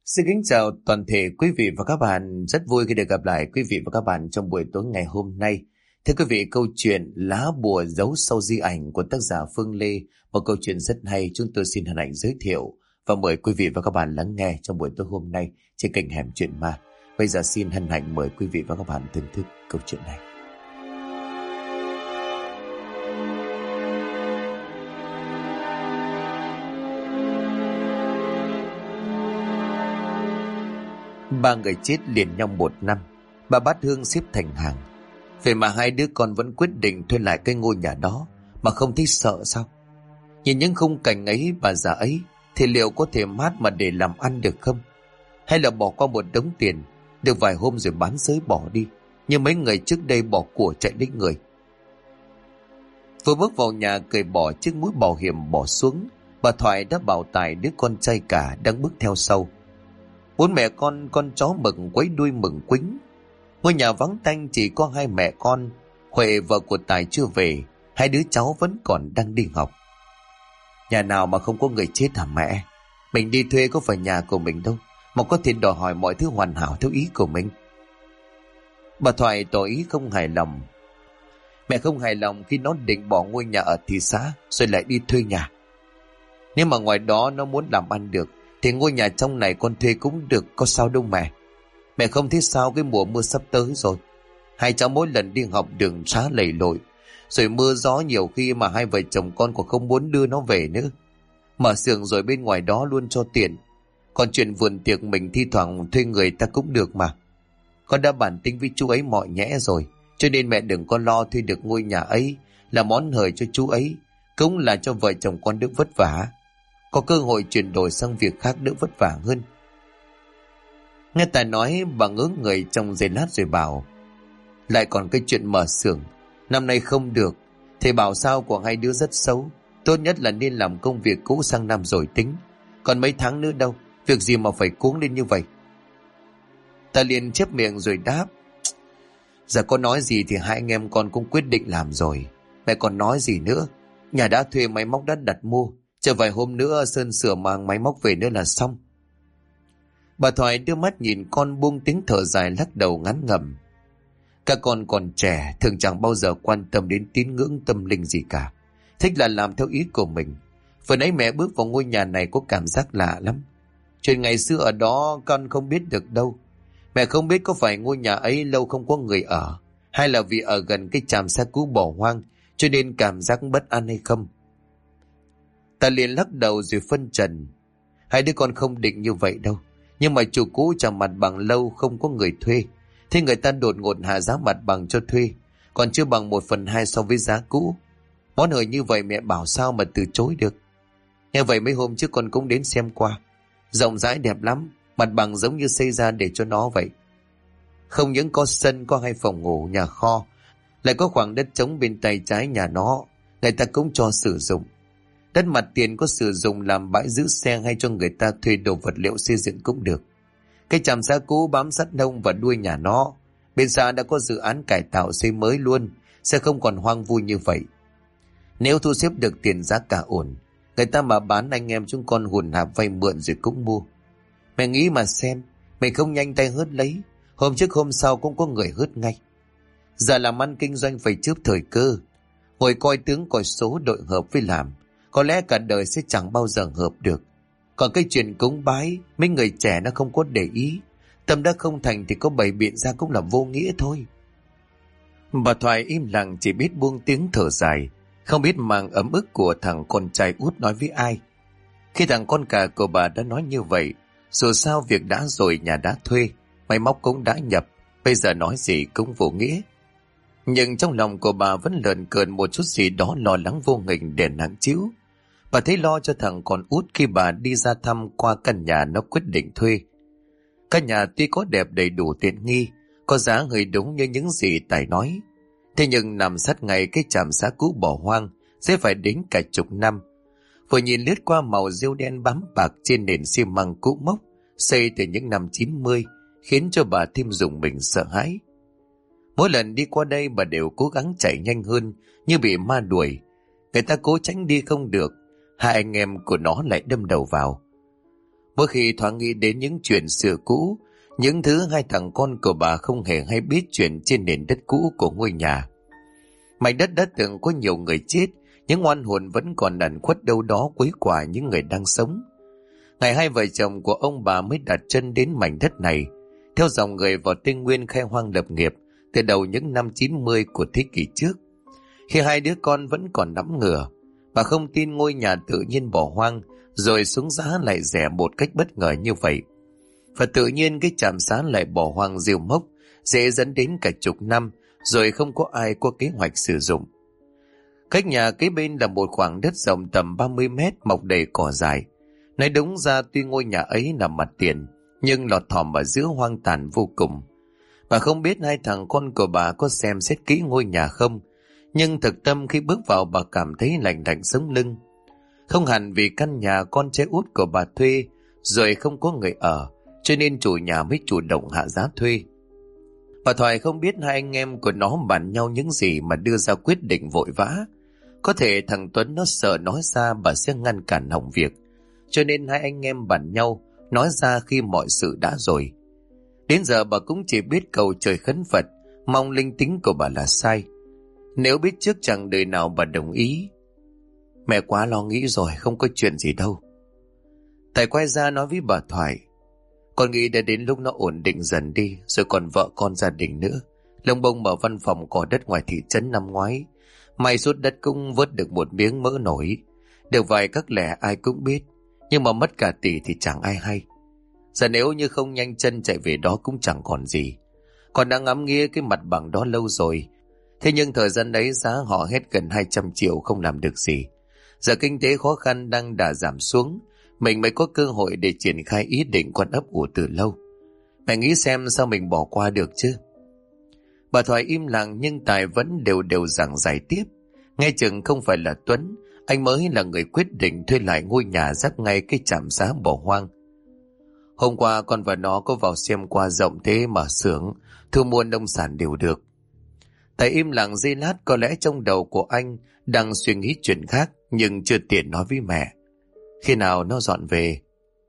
Xin kính chào toàn thể quý vị và các bạn. Rất vui khi được gặp lại quý vị và các bạn trong buổi tối ngày hôm nay. Thưa quý vị, câu chuyện Lá bùa giấu sau di ảnh của tác giả Phương Lê, một câu chuyện rất hay, chúng tôi xin hân hạnh giới thiệu và mời quý vị và các bạn lắng nghe trong buổi tối hôm nay trên kênh Hẻm Chuyện Ma. Bây giờ xin hân hạnh mời quý vị và các bạn thưởng thức câu chuyện này. Ba người chết liền nhau một năm. Bà Bát Hương xếp thành hàng. Vậy mà hai đứa con vẫn quyết định thuê lại cái ngôi nhà đó mà không thấy sợ sao? Nhìn những khung cảnh ấy, bà già ấy thì liệu có thể mát mà để làm ăn được không? Hay là bỏ qua một đống tiền, được vài hôm rồi bán xới bỏ đi, như mấy người trước đây bỏ của chạy lấy người? Vừa bước vào nhà cởi bỏ chiếc mũ bảo hiểm bỏ xuống, bà Thoại đã bảo Tài đứa con trai cả đang bước theo sau. Bốn mẹ con chó mực quấy đuôi mừng quính. Ngôi nhà vắng tanh chỉ có hai mẹ con. Huệ vợ của Tài chưa về, hai đứa cháu vẫn còn đang đi học. Nhà nào mà không có người chết hả mẹ? Mình đi thuê có phải nhà của mình đâu mà có thể đòi hỏi mọi thứ hoàn hảo theo ý của mình. Bà Thoại tỏ ý không hài lòng. Mẹ không hài lòng khi nó định bỏ ngôi nhà ở thị xã rồi lại đi thuê nhà. Nếu mà ngoài đó nó muốn làm ăn được thì ngôi nhà trong này con thuê cũng được, có sao đâu mẹ. Mẹ không thấy sao cái mùa mưa sắp tới rồi. Hai cháu mỗi lần đi học đường xá lầy lội, rồi mưa gió nhiều khi mà hai vợ chồng con còn không muốn đưa nó về nữa. Mở xưởng rồi bên ngoài đó luôn cho tiền. Còn chuyện vườn tiệc mình thi thoảng thuê người ta cũng được mà. Con đã bàn tính với chú ấy mọi nhẽ rồi, cho nên mẹ đừng có lo thuê được ngôi nhà ấy là món hời cho chú ấy, cũng là cho vợ chồng con đỡ vất vả. Có cơ hội chuyển đổi sang việc khác đỡ vất vả hơn. Nghe Tài nói, bà ngớ người trong giây lát rồi bảo: lại còn cái chuyện mở xưởng, năm nay không được. Thầy bảo sao của hai đứa rất xấu, tốt nhất là nên làm công việc cũ sang năm rồi tính. Còn mấy tháng nữa đâu, việc gì mà phải cuống lên như vậy? Ta liền chép miệng rồi đáp: giờ có nói gì thì hai anh em con cũng quyết định làm rồi. Mẹ còn nói gì nữa? Nhà đã thuê, máy móc đã đặt mua, chờ vài hôm nữa Sơn sửa mang máy móc về nữa là xong. Bà Thoại đưa mắt nhìn con buông tiếng thở dài, lắc đầu ngán ngẩm. Các con còn trẻ, thường chẳng bao giờ quan tâm đến tín ngưỡng tâm linh gì cả, thích là làm theo ý của mình. Vừa nãy mẹ bước vào ngôi nhà này có cảm giác lạ lắm. Chuyện ngày xưa ở đó con không biết được đâu. Mẹ không biết có phải ngôi nhà ấy lâu không có người ở, hay là vì ở gần cái trạm xe cũ bỏ hoang cho nên cảm giác bất an hay không. Ta liền lắc đầu rồi phân trần: hai đứa con không định như vậy đâu. Nhưng mà chủ cũ trả mặt bằng lâu không có người thuê, thế người ta đột ngột hạ giá mặt bằng cho thuê, còn chưa bằng 1/2 so với giá cũ. Món hời như vậy mẹ bảo sao mà từ chối được. Như vậy mấy hôm trước con cũng đến xem qua, rộng rãi đẹp lắm, mặt bằng giống như xây ra để cho nó vậy. Không những có sân, có 2 phòng ngủ, nhà kho, lại có khoảng đất trống bên tay trái nhà nó, người ta cũng cho sử dụng. Đất mặt tiền có sử dụng làm bãi giữ xe hay cho người ta thuê đồ vật liệu xây dựng cũng được. Cái trạm xá cũ bám sát nông và đuôi nhà nó, bên xa đã có dự án cải tạo xây mới luôn, sẽ không còn hoang vu như vậy. Nếu thu xếp được tiền giá cả ổn, người ta mà bán anh em chúng con hùn hạp vay mượn rồi cũng mua. Mẹ nghĩ mà xem, mình không nhanh tay hớt lấy, hôm trước hôm sau cũng có người hớt ngay. Giờ làm ăn kinh doanh phải chớp thời cơ, ngồi coi tướng coi số đội hợp với làm, có lẽ cả đời sẽ chẳng bao giờ hợp được. Còn cái chuyện cúng bái, mấy người trẻ nó không có để ý, tâm đã không thành thì có bày biện ra cũng là vô nghĩa thôi. Bà Thoại im lặng, chỉ biết buông tiếng thở dài, không biết mang ấm ức của thằng con trai út nói với ai. Khi thằng con cả của bà đã nói như vậy, dù sao việc đã rồi, nhà đã thuê, máy móc cũng đã nhập, bây giờ nói gì cũng vô nghĩa. Nhưng trong lòng của bà vẫn lợn cợn một chút gì đó lo lắng vô hình để nặng trĩu. Bà thấy lo cho thằng con út khi bà đi ra thăm qua căn nhà nó quyết định thuê. Căn nhà tuy có đẹp đầy đủ tiện nghi, có giá hơi đúng như những gì Tài nói, thế nhưng nằm sát ngay cái trạm xá cũ bỏ hoang, sẽ phải đến cả chục năm. Vừa nhìn lướt qua màu rêu đen bám bạc trên nền xi măng cũ mốc, xây từ những năm 90, khiến cho bà thêm rùng mình sợ hãi. Mỗi lần đi qua đây bà đều cố gắng chạy nhanh hơn, như bị ma đuổi. Người ta cố tránh đi không được, hai anh em của nó lại đâm đầu vào. Mỗi khi thoáng nghĩ đến những chuyện xưa cũ, những thứ hai thằng con của bà không hề hay biết chuyện trên nền đất cũ của ngôi nhà. Mảnh đất đã từng có nhiều người chết, những oan hồn vẫn còn ẩn khuất đâu đó quấy quả những người đang sống. Ngày hai vợ chồng của ông bà mới đặt chân đến mảnh đất này, theo dòng người vào Tây Nguyên khai hoang lập nghiệp từ đầu những năm 90 của thế kỷ trước. Khi hai đứa con vẫn còn nắm ngửa, bà không tin ngôi nhà tự nhiên bỏ hoang rồi xuống giá lại rẻ một cách bất ngờ như vậy. Và tự nhiên cái trạm xá lại bỏ hoang rêu mốc, dễ dẫn đến cả chục năm rồi không có ai có kế hoạch sử dụng. Cách nhà kế bên là một khoảng đất rộng tầm 30 mét mọc đầy cỏ dại. Nói đúng ra tuy ngôi nhà ấy là mặt tiền, nhưng lọt thỏm ở giữa hoang tàn vô cùng. Bà không biết hai thằng con của bà có xem xét kỹ ngôi nhà không, nhưng thực tâm khi bước vào bà cảm thấy lạnh lạnh sống lưng. Không hẳn vì căn nhà con trai út của bà thuê rồi không có người ở, cho nên chủ nhà mới chủ động hạ giá thuê. Bà Thoại không biết hai anh em của nó bàn nhau những gì mà đưa ra quyết định vội vã. Có thể thằng Tuấn nó sợ nói ra bà sẽ ngăn cản hỏng việc, cho nên hai anh em bàn nhau nói ra khi mọi sự đã rồi. Đến giờ bà cũng chỉ biết cầu trời khấn Phật, mong linh tính của bà là sai. Nếu biết trước chẳng đời nào bà đồng ý. Mẹ quá lo nghĩ rồi, không có chuyện gì đâu. Tài quay ra nói với bà Thoại, con nghĩ đã đến lúc nó ổn định dần đi, rồi còn vợ con gia đình nữa. Lông bông mở văn phòng cò đất ngoài thị trấn năm ngoái, may rút đất cũng vớt được một miếng mỡ nổi. Được vài các lẻ ai cũng biết, nhưng mà mất cả tỷ thì chẳng ai hay. Giờ nếu như không nhanh chân chạy về đó cũng chẳng còn gì. Con đã ngắm nghía cái mặt bằng đó lâu rồi. Thế nhưng thời gian đấy giá họ hết gần 200 triệu không làm được gì. Giờ kinh tế khó khăn đang đà giảm xuống, mình mới có cơ hội để triển khai ý định con ấp ủ từ lâu. Mẹ nghĩ xem sao mình bỏ qua được chứ. Bà Thoại im lặng nhưng Tài vẫn đều đều giảng giải tiếp. Nghe chừng không phải là Tuấn, anh mới là người quyết định thuê lại ngôi nhà giáp ngay cái trạm xá bỏ hoang. Hôm qua con và nó có vào xem qua rộng thế mà xưởng thu mua nông sản đều được. Tài im lặng giây lát, có lẽ trong đầu của anh đang suy nghĩ chuyện khác nhưng chưa tiện nói với mẹ. Khi nào nó dọn về?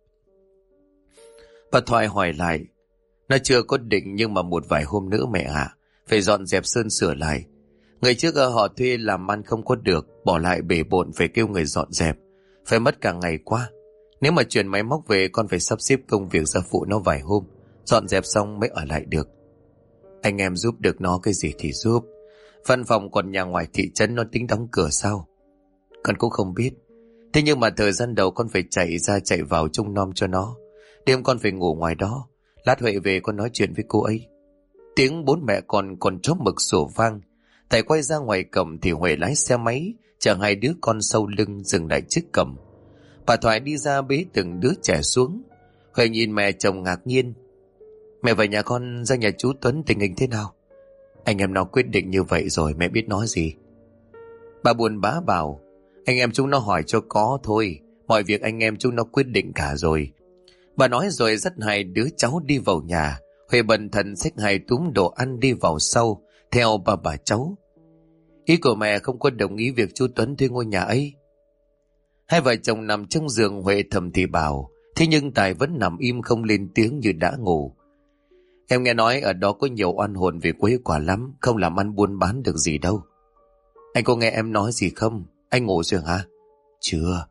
Bà Thoại hỏi lại. Nó chưa có định nhưng mà một vài hôm nữa mẹ ạ. Phải dọn dẹp sơn sửa lại. Người trước họ thuê làm ăn không có được, bỏ lại bể bộn phải kêu người dọn dẹp. Phải mất cả ngày qua. Nếu mà chuyển máy móc về con phải sắp xếp công việc ra phụ nó vài hôm. Dọn dẹp xong mới ở lại được. Anh em giúp được nó cái gì thì giúp. Văn phòng còn nhà ngoài thị trấn nó tính đóng cửa sao? Con cũng không biết. Thế nhưng mà thời gian đầu con phải chạy ra chạy vào trông nom cho nó. Đêm con phải ngủ ngoài đó. Lát Huệ về con nói chuyện với cô ấy. Tiếng bốn mẹ con còn chó mực sủa vang. Thầy quay ra ngoài cổng thì Huệ lái xe máy chở hai đứa con sau lưng dừng lại trước cổng. Bà Thoại đi ra bế từng đứa trẻ xuống. Huệ nhìn mẹ chồng ngạc nhiên. Mẹ và nhà con ra nhà chú Tuấn tình hình thế nào? Anh em nó quyết định như vậy rồi, mẹ biết nói gì? Bà buồn bã bảo. Anh em chúng nó hỏi cho có thôi. Mọi việc anh em chúng nó quyết định cả rồi. Bà nói rồi dắt hai đứa cháu đi vào nhà. Huệ bần thần xách hai túm đồ ăn đi vào sau theo bà cháu. Ý của mẹ không có đồng ý việc chú Tuấn thuê ngôi nhà ấy. Hai vợ chồng nằm trong giường, Huệ thầm thì bảo. Thế nhưng Tài vẫn nằm im không lên tiếng như đã ngủ. Em nghe nói ở đó có nhiều oan hồn về quấy quả lắm, không làm ăn buôn bán được gì đâu. Anh có nghe em nói gì không? Anh ngủ rồi hả? Chưa.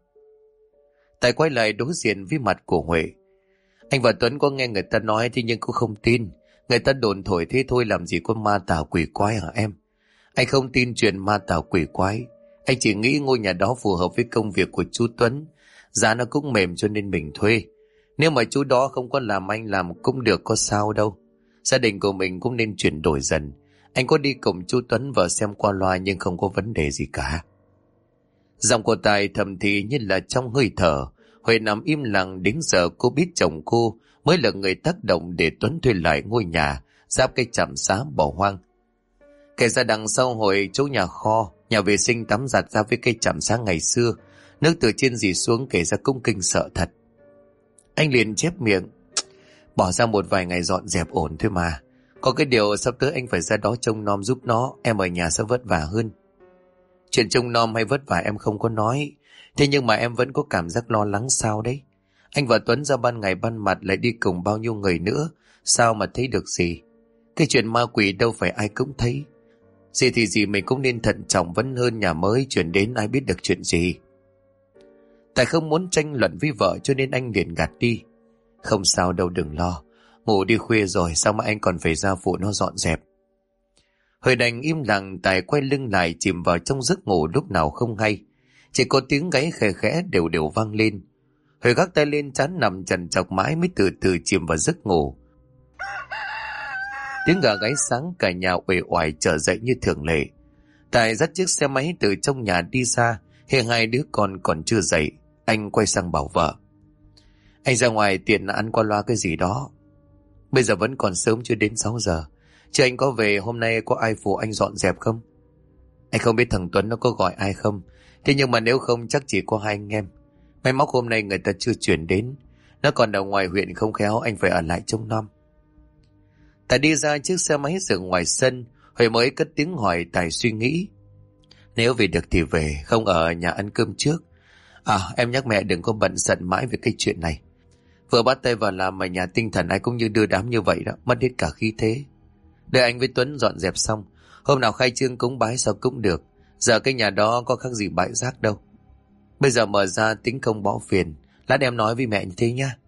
Tài quay lại đối diện với mặt của Huệ. Anh và Tuấn có nghe người ta nói thế nhưng cũng không tin. Người ta đồn thổi thế thôi, làm gì có ma tà quỷ quái hả em? Anh không tin chuyện ma tà quỷ quái. Anh chỉ nghĩ ngôi nhà đó phù hợp với công việc của chú Tuấn. Giá nó cũng mềm cho nên mình thuê. Nếu mà chú đó không có làm anh làm cũng được, có sao đâu. Gia đình của mình cũng nên chuyển đổi dần. Anh có đi cùng chú Tuấn vào xem qua loa nhưng không có vấn đề gì cả. Giọng của Tài thầm thì như là trong hơi thở. Huệ nằm im lặng, đến giờ cô biết chồng cô mới là người tác động để Tuấn thuê lại ngôi nhà giáp cái trạm xá bỏ hoang. Kể ra đằng sau Hội chỗ nhà kho, nhà vệ sinh tắm giặt ra với cây trạm xá ngày xưa, nước từ trên dì xuống kể ra cũng kinh sợ thật. Anh liền chép miệng. Bỏ ra một vài ngày dọn dẹp ổn thôi mà. Có cái điều sắp tới anh phải ra đó trông nom giúp nó, em ở nhà sẽ vất vả hơn. Chuyện trông nom hay vất vả em không có nói. Thế nhưng mà em vẫn có cảm giác lo lắng sao đấy. Anh và Tuấn ra ban ngày ban mặt lại đi cùng bao nhiêu người nữa, sao mà thấy được gì? Cái chuyện ma quỷ đâu phải ai cũng thấy. Gì thì gì mình cũng nên thận trọng vẫn hơn nhà mới chuyển đến ai biết được chuyện gì. Tại không muốn tranh luận với vợ cho nên anh liền gạt đi. Không sao đâu, đừng lo. Ngủ đi khuya rồi, sao mà anh còn phải ra phụ nó dọn dẹp. Hơi đành im lặng, Tài quay lưng lại chìm vào trong giấc ngủ lúc nào không hay. Chỉ có tiếng gáy khẽ khẽ đều đều vang lên. Hơi gác tay lên trán nằm chằn chọc mãi mới từ từ chìm vào giấc ngủ. Tiếng gà gáy sáng cả nhà uể oải trở dậy như thường lệ. Tài dắt chiếc xe máy từ trong nhà đi ra, hiện hai đứa con còn chưa dậy. Anh quay sang bảo vợ: anh ra ngoài tiện ăn qua loa cái gì đó. Bây giờ vẫn còn sớm, chưa đến 6 giờ. Chứ anh có về hôm nay có ai phụ anh dọn dẹp không? Anh không biết thằng Tuấn nó có gọi ai không. Thế nhưng mà nếu không chắc chỉ có hai anh em. Máy móc hôm nay người ta chưa chuyển đến. Nó còn ở ngoài huyện, không khéo anh phải ở lại trông nom. Tài đi ra chiếc xe máy dừng ngoài sân. Huệ mới cất tiếng hỏi. Tài suy nghĩ: nếu về được thì về, không ở nhà ăn cơm trước. Em nhắc mẹ đừng có bận giận mãi về cái chuyện này. Vừa bắt tay vào làm mà nhà tinh thần ai cũng như đưa đám như vậy đó, mất hết cả khí thế. Đợi anh với Tuấn dọn dẹp xong, hôm nào khai trương cúng bái sao cũng được. Giờ cái nhà đó có khác gì bãi rác đâu. Bây giờ mở ra tính không bỏ phiền. Lát em nói với mẹ như thế nhá.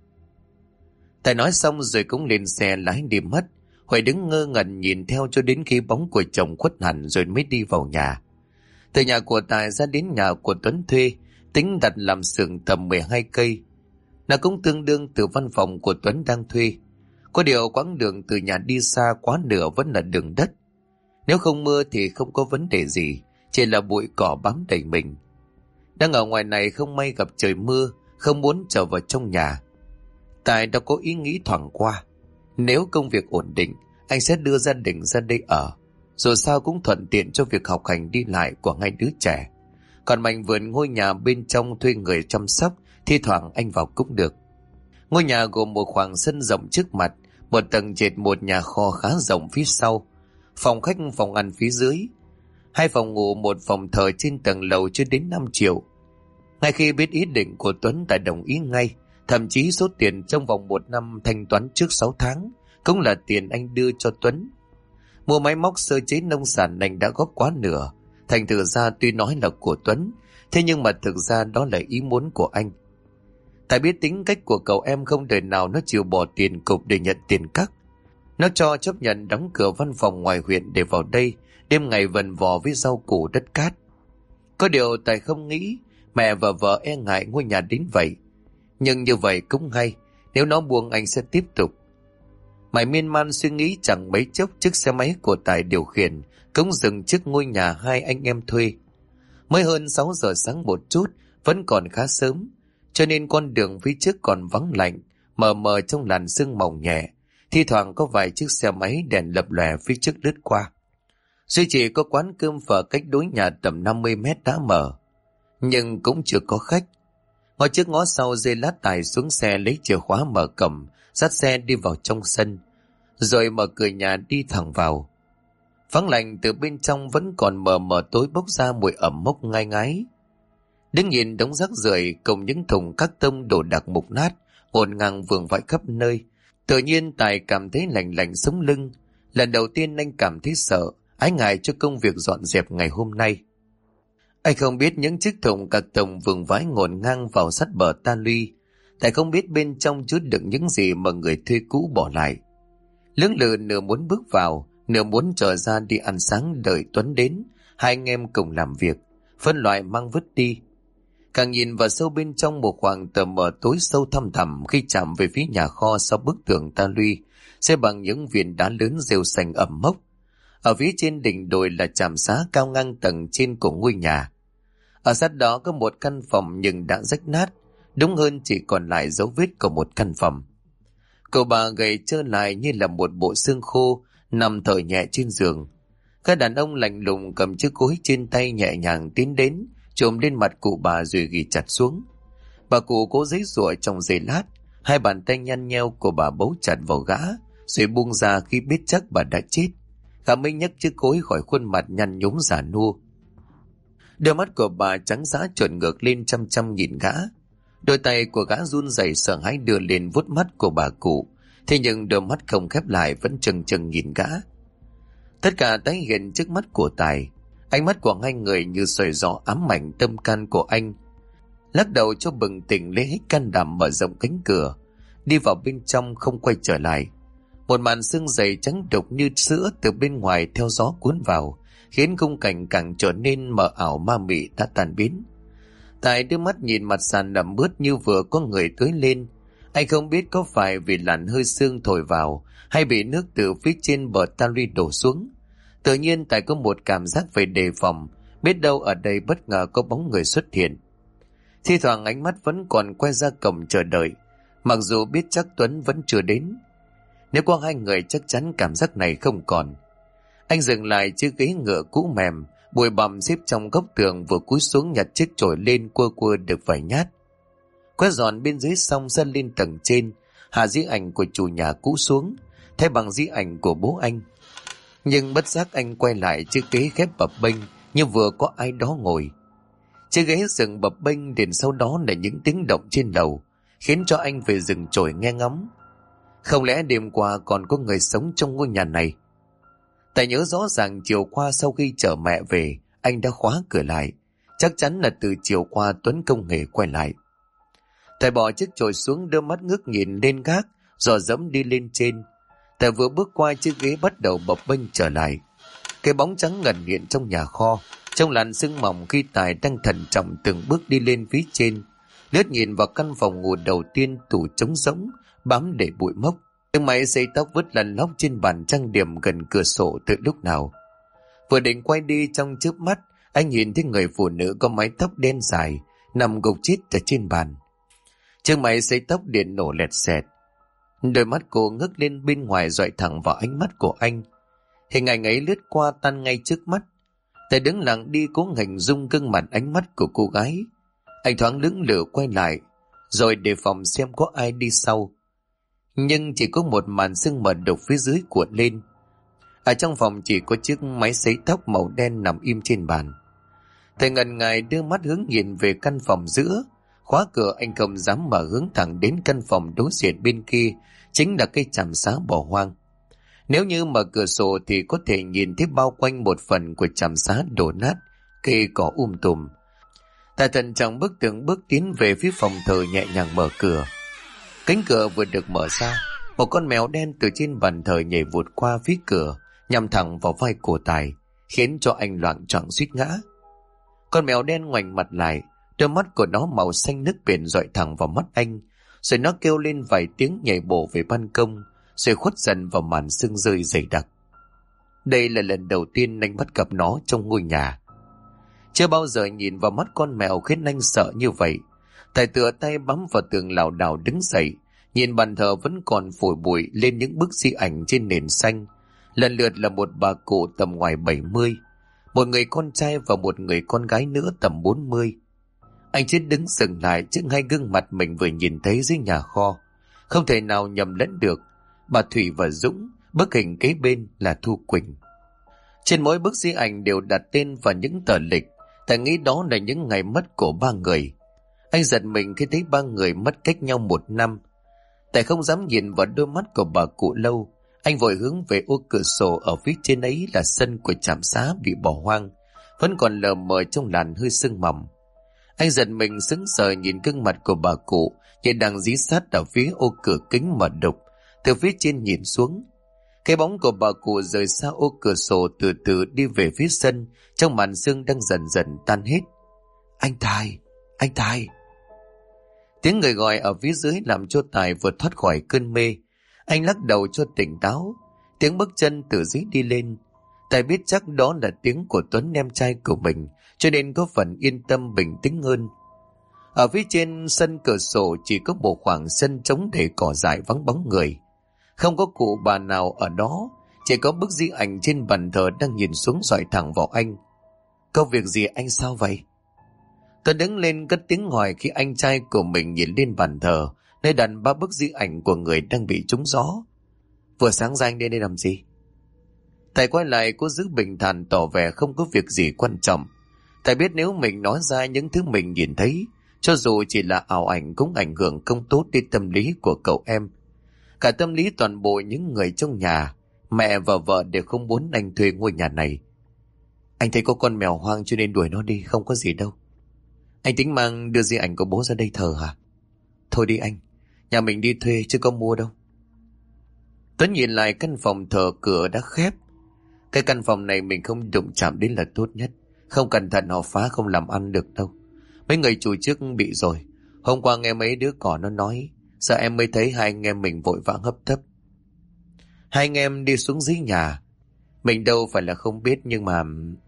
Tài nói xong rồi cũng lên xe lái đi mất. Huệ đứng ngơ ngẩn nhìn theo cho đến khi bóng của chồng khuất hẳn rồi mới đi vào nhà. Từ nhà của Tài ra đến nhà của Tuấn thuê, tính đặt làm xưởng tầm 12 cây. Nó cũng tương đương từ văn phòng của Tuấn đang thuê. Có điều quãng đường từ nhà đi xa quá nửa vẫn là đường đất. Nếu không mưa thì không có vấn đề gì, chỉ là bụi cỏ bám đầy mình. Đang ở ngoài này không may gặp trời mưa, không muốn trở vào trong nhà. Tài đã có ý nghĩ thoáng qua. Nếu công việc ổn định, anh sẽ đưa gia đình ra đây ở. Dù sao cũng thuận tiện cho việc học hành đi lại của hai đứa trẻ. Còn mảnh vườn ngôi nhà bên trong thuê người chăm sóc, thi thoảng anh vào cũng được. Ngôi nhà gồm một khoảng sân rộng trước mặt, một tầng trệt, một nhà kho khá rộng phía sau, phòng khách phòng ăn phía dưới, 2 phòng ngủ, một phòng thờ trên tầng lầu chưa đến 5 triệu. Ngay khi biết ý định của Tuấn, Tài đồng ý ngay. Thậm chí số tiền trong vòng 1 năm thanh toán trước 6 tháng cũng là tiền anh đưa cho Tuấn. Mua máy móc sơ chế nông sản anh đã góp quá nửa. Thành thử ra tuy nói là của Tuấn, thế nhưng mà thực ra đó là ý muốn của anh. Tài biết tính cách của cậu em, không đời nào nó chịu bỏ tiền cục để nhận tiền cắt. Nó cho chấp nhận đóng cửa văn phòng ngoài huyện để vào đây, đêm ngày vần vò với rau củ đất cát. Có điều Tài không nghĩ mẹ và vợ e ngại ngôi nhà đến vậy. Nhưng như vậy cũng hay, nếu nó buông anh sẽ tiếp tục. Mải miên man suy nghĩ chẳng mấy chốc, chiếc xe máy của Tài điều khiển cũng dừng trước ngôi nhà hai anh em thuê. Mới hơn 6 giờ sáng một chút, vẫn còn khá sớm, cho nên con đường phía trước còn vắng lạnh, mờ mờ trong làn sương mỏng nhẹ. Thi thoảng có vài chiếc xe máy đèn lập lòe phía trước lướt qua. Duy chỉ có quán cơm phở cách đối nhà tầm 50 mét đã mở, nhưng cũng chưa có khách. Ngó trước ngó sau, dây lát Tài xuống xe lấy chìa khóa mở cổng, dắt xe đi vào trong sân, rồi mở cửa nhà đi thẳng vào. Vắng lạnh, từ bên trong vẫn còn mờ mờ tối bốc ra mùi ẩm mốc ngai ngái. Đứng nhìn đống rác rưởi cùng những thùng các tông đồ đạc mục nát ngổn ngang vương vãi khắp nơi, tự nhiên Tài cảm thấy lạnh lạnh sống lưng. Lần đầu tiên anh cảm thấy sợ, ái ngại cho công việc dọn dẹp ngày hôm nay. Anh không biết những chiếc thùng các tông vương vãi ngổn ngang vào sát bờ ta luy, Tài không biết bên trong chứa đựng những gì mà người thuê cũ bỏ lại. Lưỡng lự nửa muốn bước vào, nửa muốn trở ra đi ăn sáng đợi Tuấn đến, hai anh em cùng làm việc, phân loại mang vứt đi. Càng nhìn vào sâu bên trong một khoảng tờ mờ tối sâu thăm thẳm, khi chạm về phía nhà kho sau bức tường ta luy, xây bằng những viên đá lớn rêu xanh ẩm mốc. Ở phía trên đỉnh đồi là trạm xá cao ngang tầng trên của ngôi nhà. Ở sát đó có một căn phòng nhưng đã rách nát, đúng hơn chỉ còn lại dấu vết của một căn phòng. Cậu bà gầy trơ lại như là một bộ xương khô, nằm thở nhẹ trên giường. Các đàn ông lạnh lùng cầm chiếc gối trên tay nhẹ nhàng tiến đến, chồm lên mặt cụ bà rồi ghi chặt xuống. Bà cụ cố giãy giụa trong giây lát, hai bàn tay nhăn nheo của bà bấu chặt vào gã, rồi buông ra khi biết chắc bà đã chết. Gã mới nhấc chiếc gối khỏi khuôn mặt nhăn nhúm già nua. Đôi mắt của bà trắng dã trợn ngược lên chăm chăm nhìn gã. Đôi tay của gã run rẩy sợ hãi đưa lên vuốt mắt của bà cụ, thế nhưng đôi mắt không khép lại vẫn chừng chừng nhìn gã. Tất cả tái hiện trước mắt của Tài. Ánh mắt của hai người như soi gió ám ảnh tâm can của anh. Lắc đầu cho bừng tỉnh, lấy hết can đảm mở rộng cánh cửa, đi vào bên trong không quay trở lại. Một màn sương dày trắng đục như sữa từ bên ngoài theo gió cuốn vào, khiến khung cảnh càng trở nên mờ ảo ma mị đã tan biến. Tài đưa mắt nhìn mặt sàn ẩm ướt như vừa có người tưới lên. Anh không biết có phải vì làn hơi sương thổi vào hay bị nước từ phía trên bờ tali đổ xuống. Tự nhiên Tài có một cảm giác phải đề phòng, biết đâu ở đây bất ngờ có bóng người xuất hiện. Thi thoảng ánh mắt vẫn còn quay ra cổng chờ đợi, mặc dù biết chắc Tuấn vẫn chưa đến. Nếu có hai người chắc chắn cảm giác này không còn. Anh dừng lại chiếc ghế ngựa cũ mềm, bụi bặm xếp trong góc tường, vừa cúi xuống nhặt chiếc chổi lên cua cua được vài nhát. Quét dọn bên dưới xong dần lên tầng trên, hạ di ảnh của chủ nhà cũ xuống, thay bằng di ảnh của bố anh. Nhưng bất giác anh quay lại chiếc ghế khép bập bênh như vừa có ai đó ngồi. Chiếc ghế dừng bập bênh, đến sau đó là những tiếng động trên lầu, khiến cho anh phải dừng chổi nghe ngóng. Không lẽ đêm qua còn có người sống trong ngôi nhà này? Tài nhớ rõ ràng chiều qua sau khi chở mẹ về, anh đã khóa cửa lại. Chắc chắn là từ chiều qua Tuấn không hề quay lại. Tài bỏ chiếc chổi xuống, đưa mắt ngước nhìn lên gác, dò dẫm đi lên trên. Tài vừa bước qua chiếc ghế bắt đầu bập bênh trở lại. Cái bóng trắng ngần hiện trong nhà kho, trong làn sương mỏng khi Tài đang thận trọng từng bước đi lên phía trên, lướt nhìn vào căn phòng ngủ đầu tiên, tủ trống rỗng, bám để bụi mốc. Chiếc máy sấy tóc vứt lăn lóc trên bàn trang điểm gần cửa sổ từ lúc nào. Vừa định quay đi, trong chớp mắt anh nhìn thấy người phụ nữ có mái tóc đen dài nằm gục chết ở trên bàn. Chiếc máy sấy tóc điện nổ lẹt xẹt. Đôi mắt cô ngước lên bên ngoài dọi thẳng vào ánh mắt của anh. Hình ảnh ấy lướt qua tan ngay trước mắt. Tài đứng lặng đi cố hình dung gương mặt ánh mắt của cô gái. Anh thoáng lưỡng lự quay lại, rồi đề phòng xem có ai đi sau. Nhưng chỉ có một màn sương mờ đục phía dưới cuộn lên. Ở trong phòng chỉ có chiếc máy sấy tóc màu đen nằm im trên bàn. Thầy ngần ngại đưa mắt hướng nhìn về căn phòng giữa. Khóa cửa anh không dám mở, hướng thẳng đến căn phòng đối diện bên kia, chính là cây tràm xá bỏ hoang. Nếu như mở cửa sổ thì có thể nhìn thấy bao quanh một phần của tràm xá đổ nát, cây cỏ tùm. Tài thận trọng bước từng bước tiến về phía phòng thờ, nhẹ nhàng mở cửa. Cánh cửa vừa được mở ra, một con mèo đen từ trên bàn thờ nhảy vụt qua phía cửa, nhằm thẳng vào vai của Tài, khiến cho anh loạng choạng suýt ngã. Con mèo đen ngoảnh mặt lại, đôi mắt của nó màu xanh nước biển dọi thẳng vào mắt anh, rồi nó kêu lên vài tiếng nhảy bổ về ban công, rồi khuất dần vào màn sương rơi dày đặc. Đây là lần đầu tiên anh bắt gặp nó trong ngôi nhà. Chưa bao giờ nhìn vào mắt con mèo khiến anh sợ như vậy. Tài tựa tay bám vào tường lảo đảo đứng dậy, nhìn bàn thờ vẫn còn phủi bụi lên những bức di ảnh trên nền xanh. Lần lượt là một bà cụ tầm ngoài 70, một người con trai và một người con gái nữa tầm 40. Anh chết đứng dừng lại trước hai gương mặt mình vừa nhìn thấy dưới nhà kho. Không thể nào nhầm lẫn được. Bà Thủy và Dũng, bức hình kế bên là Thu Quỳnh. Trên mỗi bức di ảnh đều đặt tên và những tờ lịch. Tài nghĩ đó là những ngày mất của ba người. Anh giật mình khi thấy ba người mất cách nhau 1 năm. Tài không dám nhìn vào đôi mắt của bà cụ lâu. Anh vội hướng về ô cửa sổ, ở phía trên ấy là sân của trạm xá bị bỏ hoang, vẫn còn lờ mờ trong làn hơi sương mỏng. Anh giật mình sững sờ nhìn gương mặt của bà cụ hiện đang dí sát ở phía ô cửa kính mở đục, từ phía trên nhìn xuống. Cái bóng của bà cụ rời xa ô cửa sổ, từ từ đi về phía sân, trong màn sương đang dần dần tan hết. Anh Tài, anh Tài. Tiếng người gọi ở phía dưới làm cho Tài vượt thoát khỏi cơn mê. Anh lắc đầu cho tỉnh táo. Tiếng bước chân từ dưới đi lên. Tài biết chắc đó là tiếng của Tuấn, em trai của mình, cho nên có phần yên tâm bình tĩnh hơn. Ở phía trên sân cửa sổ chỉ có một khoảng sân trống để cỏ dại vắng bóng người. Không có cụ bà nào ở đó, chỉ có bức di ảnh trên bàn thờ đang nhìn xuống dọi thẳng vào anh. Có việc gì anh, sao vậy? Tôi đứng lên cất tiếng hỏi khi anh trai của mình nhìn lên bàn thờ, nơi đặt 3 bức di ảnh của người đang bị trúng gió. Vừa sáng ra anh đến đây làm gì? Thầy quay lại cố giữ bình thản, tỏ vẻ không có việc gì quan trọng. Thầy biết nếu mình nói ra những thứ mình nhìn thấy Cho dù chỉ là ảo ảnh cũng ảnh hưởng không tốt đến tâm lý của cậu em. Cả tâm lý toàn bộ những người trong nhà, mẹ và vợ đều không muốn anh thuê ngôi nhà này. Anh thấy có con mèo hoang cho nên đuổi nó đi, không có gì đâu. Anh tính mang đưa di ảnh của bố ra đây thờ hả? Thôi đi anh, nhà mình đi thuê chứ có mua đâu. Tuấn nhìn lại căn phòng thờ, cửa đã khép. Cái căn phòng này mình không đụng chạm đến là tốt nhất. Không cẩn thận họ phá không làm ăn được đâu. Mấy người chủ trước bị rồi. Hôm qua nghe mấy đứa cỏ nó nói, giờ em mới thấy hai anh em mình vội vã hấp tấp. Hai anh em đi xuống dưới nhà. Mình đâu phải là không biết, nhưng mà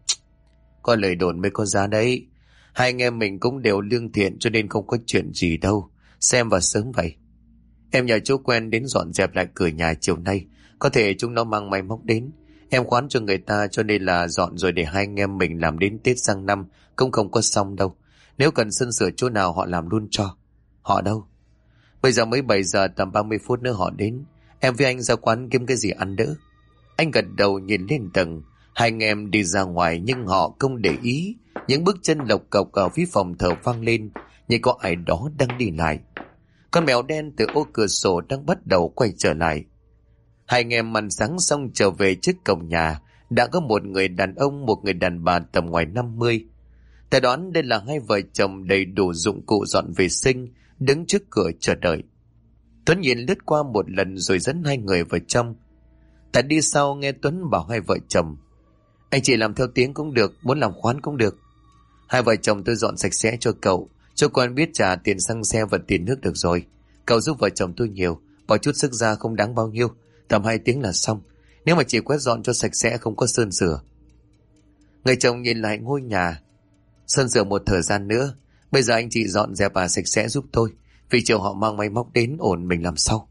có lời đồn mới có giá đấy. Hai anh em mình cũng đều lương thiện cho nên không có chuyện gì đâu. Xem vào sớm vậy. Em nhờ chú quen đến dọn dẹp lại cửa nhà chiều nay. Có thể chúng nó mang máy móc đến. Em khoán cho người ta cho nên là dọn rồi để hai anh em mình làm đến Tết sang năm cũng không có xong đâu. Nếu cần sơn sửa chỗ nào họ làm luôn cho. Họ đâu? Bây giờ mới 7 giờ, tầm 30 phút nữa họ đến. Em với anh ra quán kiếm cái gì ăn đỡ. Anh gật đầu nhìn lên tầng. Hai anh em đi ra ngoài nhưng họ không để ý. Những bước chân lộc cộc ở phía phòng thờ vang lên, như có ai đó đang đi lại. Con mèo đen từ ô cửa sổ đang bắt đầu quay trở lại. Hai anh em ăn sáng xong trở về trước cổng nhà. Đã có một người đàn ông, một người đàn bà tầm ngoài 50. Ta đoán đây là hai vợ chồng đầy đủ dụng cụ dọn vệ sinh, đứng trước cửa chờ đợi. Tuấn nhìn lướt qua một lần rồi dẫn hai người vào trong. Ta đi sau nghe Tuấn bảo hai vợ chồng, anh chị làm theo tiếng cũng được, muốn làm khoán cũng được. Hai vợ chồng tôi dọn sạch sẽ cho cậu, cho con biết trả tiền xăng xe và tiền nước được rồi. Cậu giúp vợ chồng tôi nhiều, bỏ chút sức ra không đáng bao nhiêu, tầm 2 tiếng là xong. Nếu mà chỉ quét dọn cho sạch sẽ không có sơn sửa. Người chồng nhìn lại ngôi nhà. Sơn sửa một thời gian nữa, bây giờ anh chị dọn dẹp sạch sẽ giúp tôi, vì chiều họ mang máy móc đến, ổn mình làm sau.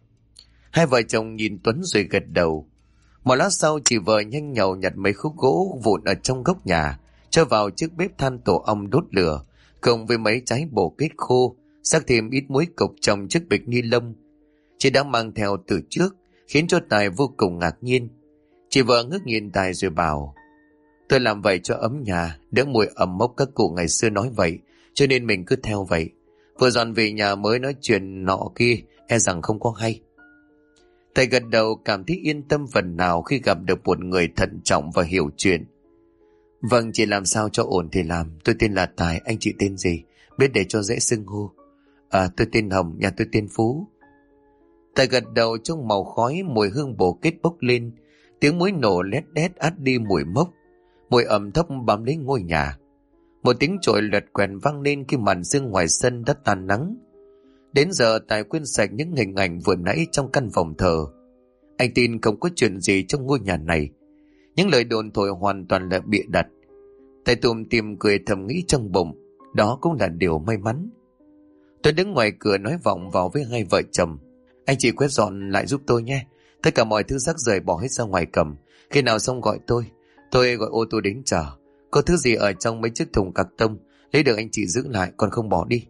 Hai vợ chồng nhìn Tuấn rồi gật đầu. Một lát sau chị vợ nhanh nhậu nhặt mấy khúc gỗ vụn ở trong góc nhà, cho vào chiếc bếp than tổ ong đốt lửa, cùng với mấy trái bổ kết khô, sắc thêm ít muối cục trong chiếc bịch ni lông. Chị đã mang theo từ trước, khiến cho Tài vô cùng ngạc nhiên. Chị vợ ngước nhìn Tài rồi bảo, tôi làm vậy cho ấm nhà, đỡ mùi ẩm mốc các cụ ngày xưa nói vậy, cho nên mình cứ theo vậy. Vừa dọn về nhà mới nói chuyện nọ kia, e rằng không có hay. Thầy gật đầu cảm thấy yên tâm phần nào khi gặp được một người thận trọng và hiểu chuyện. Vâng, chị làm sao cho ổn thì làm. Tôi tên là Tài, anh chị tên gì? Biết để cho dễ xưng hô. Tôi tên Hồng, nhà tôi tên Phú. Thầy gật đầu, trong màu khói mùi hương bổ kết bốc lên. Tiếng muối nổ lét đét át đi mùi mốc. Mùi ẩm thấp bám lấy ngôi nhà. Một tiếng chổi lật quèn vang lên khi màn sương ngoài sân đã tàn nắng. Đến giờ Tài quên sạch những hình ảnh vừa nãy trong căn phòng thờ. Anh tin không có chuyện gì trong ngôi nhà này. Những lời đồn thổi hoàn toàn là bịa đặt. Tài tùm tìm cười thầm nghĩ trong bụng, đó cũng là điều may mắn. Tôi đứng ngoài cửa nói vọng vào với hai vợ chồng, anh chị quét dọn lại giúp tôi nhé. Tất cả mọi thứ rác rưởi bỏ hết ra ngoài cầm. Khi nào xong gọi tôi gọi ô tô đến chờ. Có thứ gì ở trong mấy chiếc thùng cạc tông, lấy được anh chị giữ lại, còn không bỏ đi.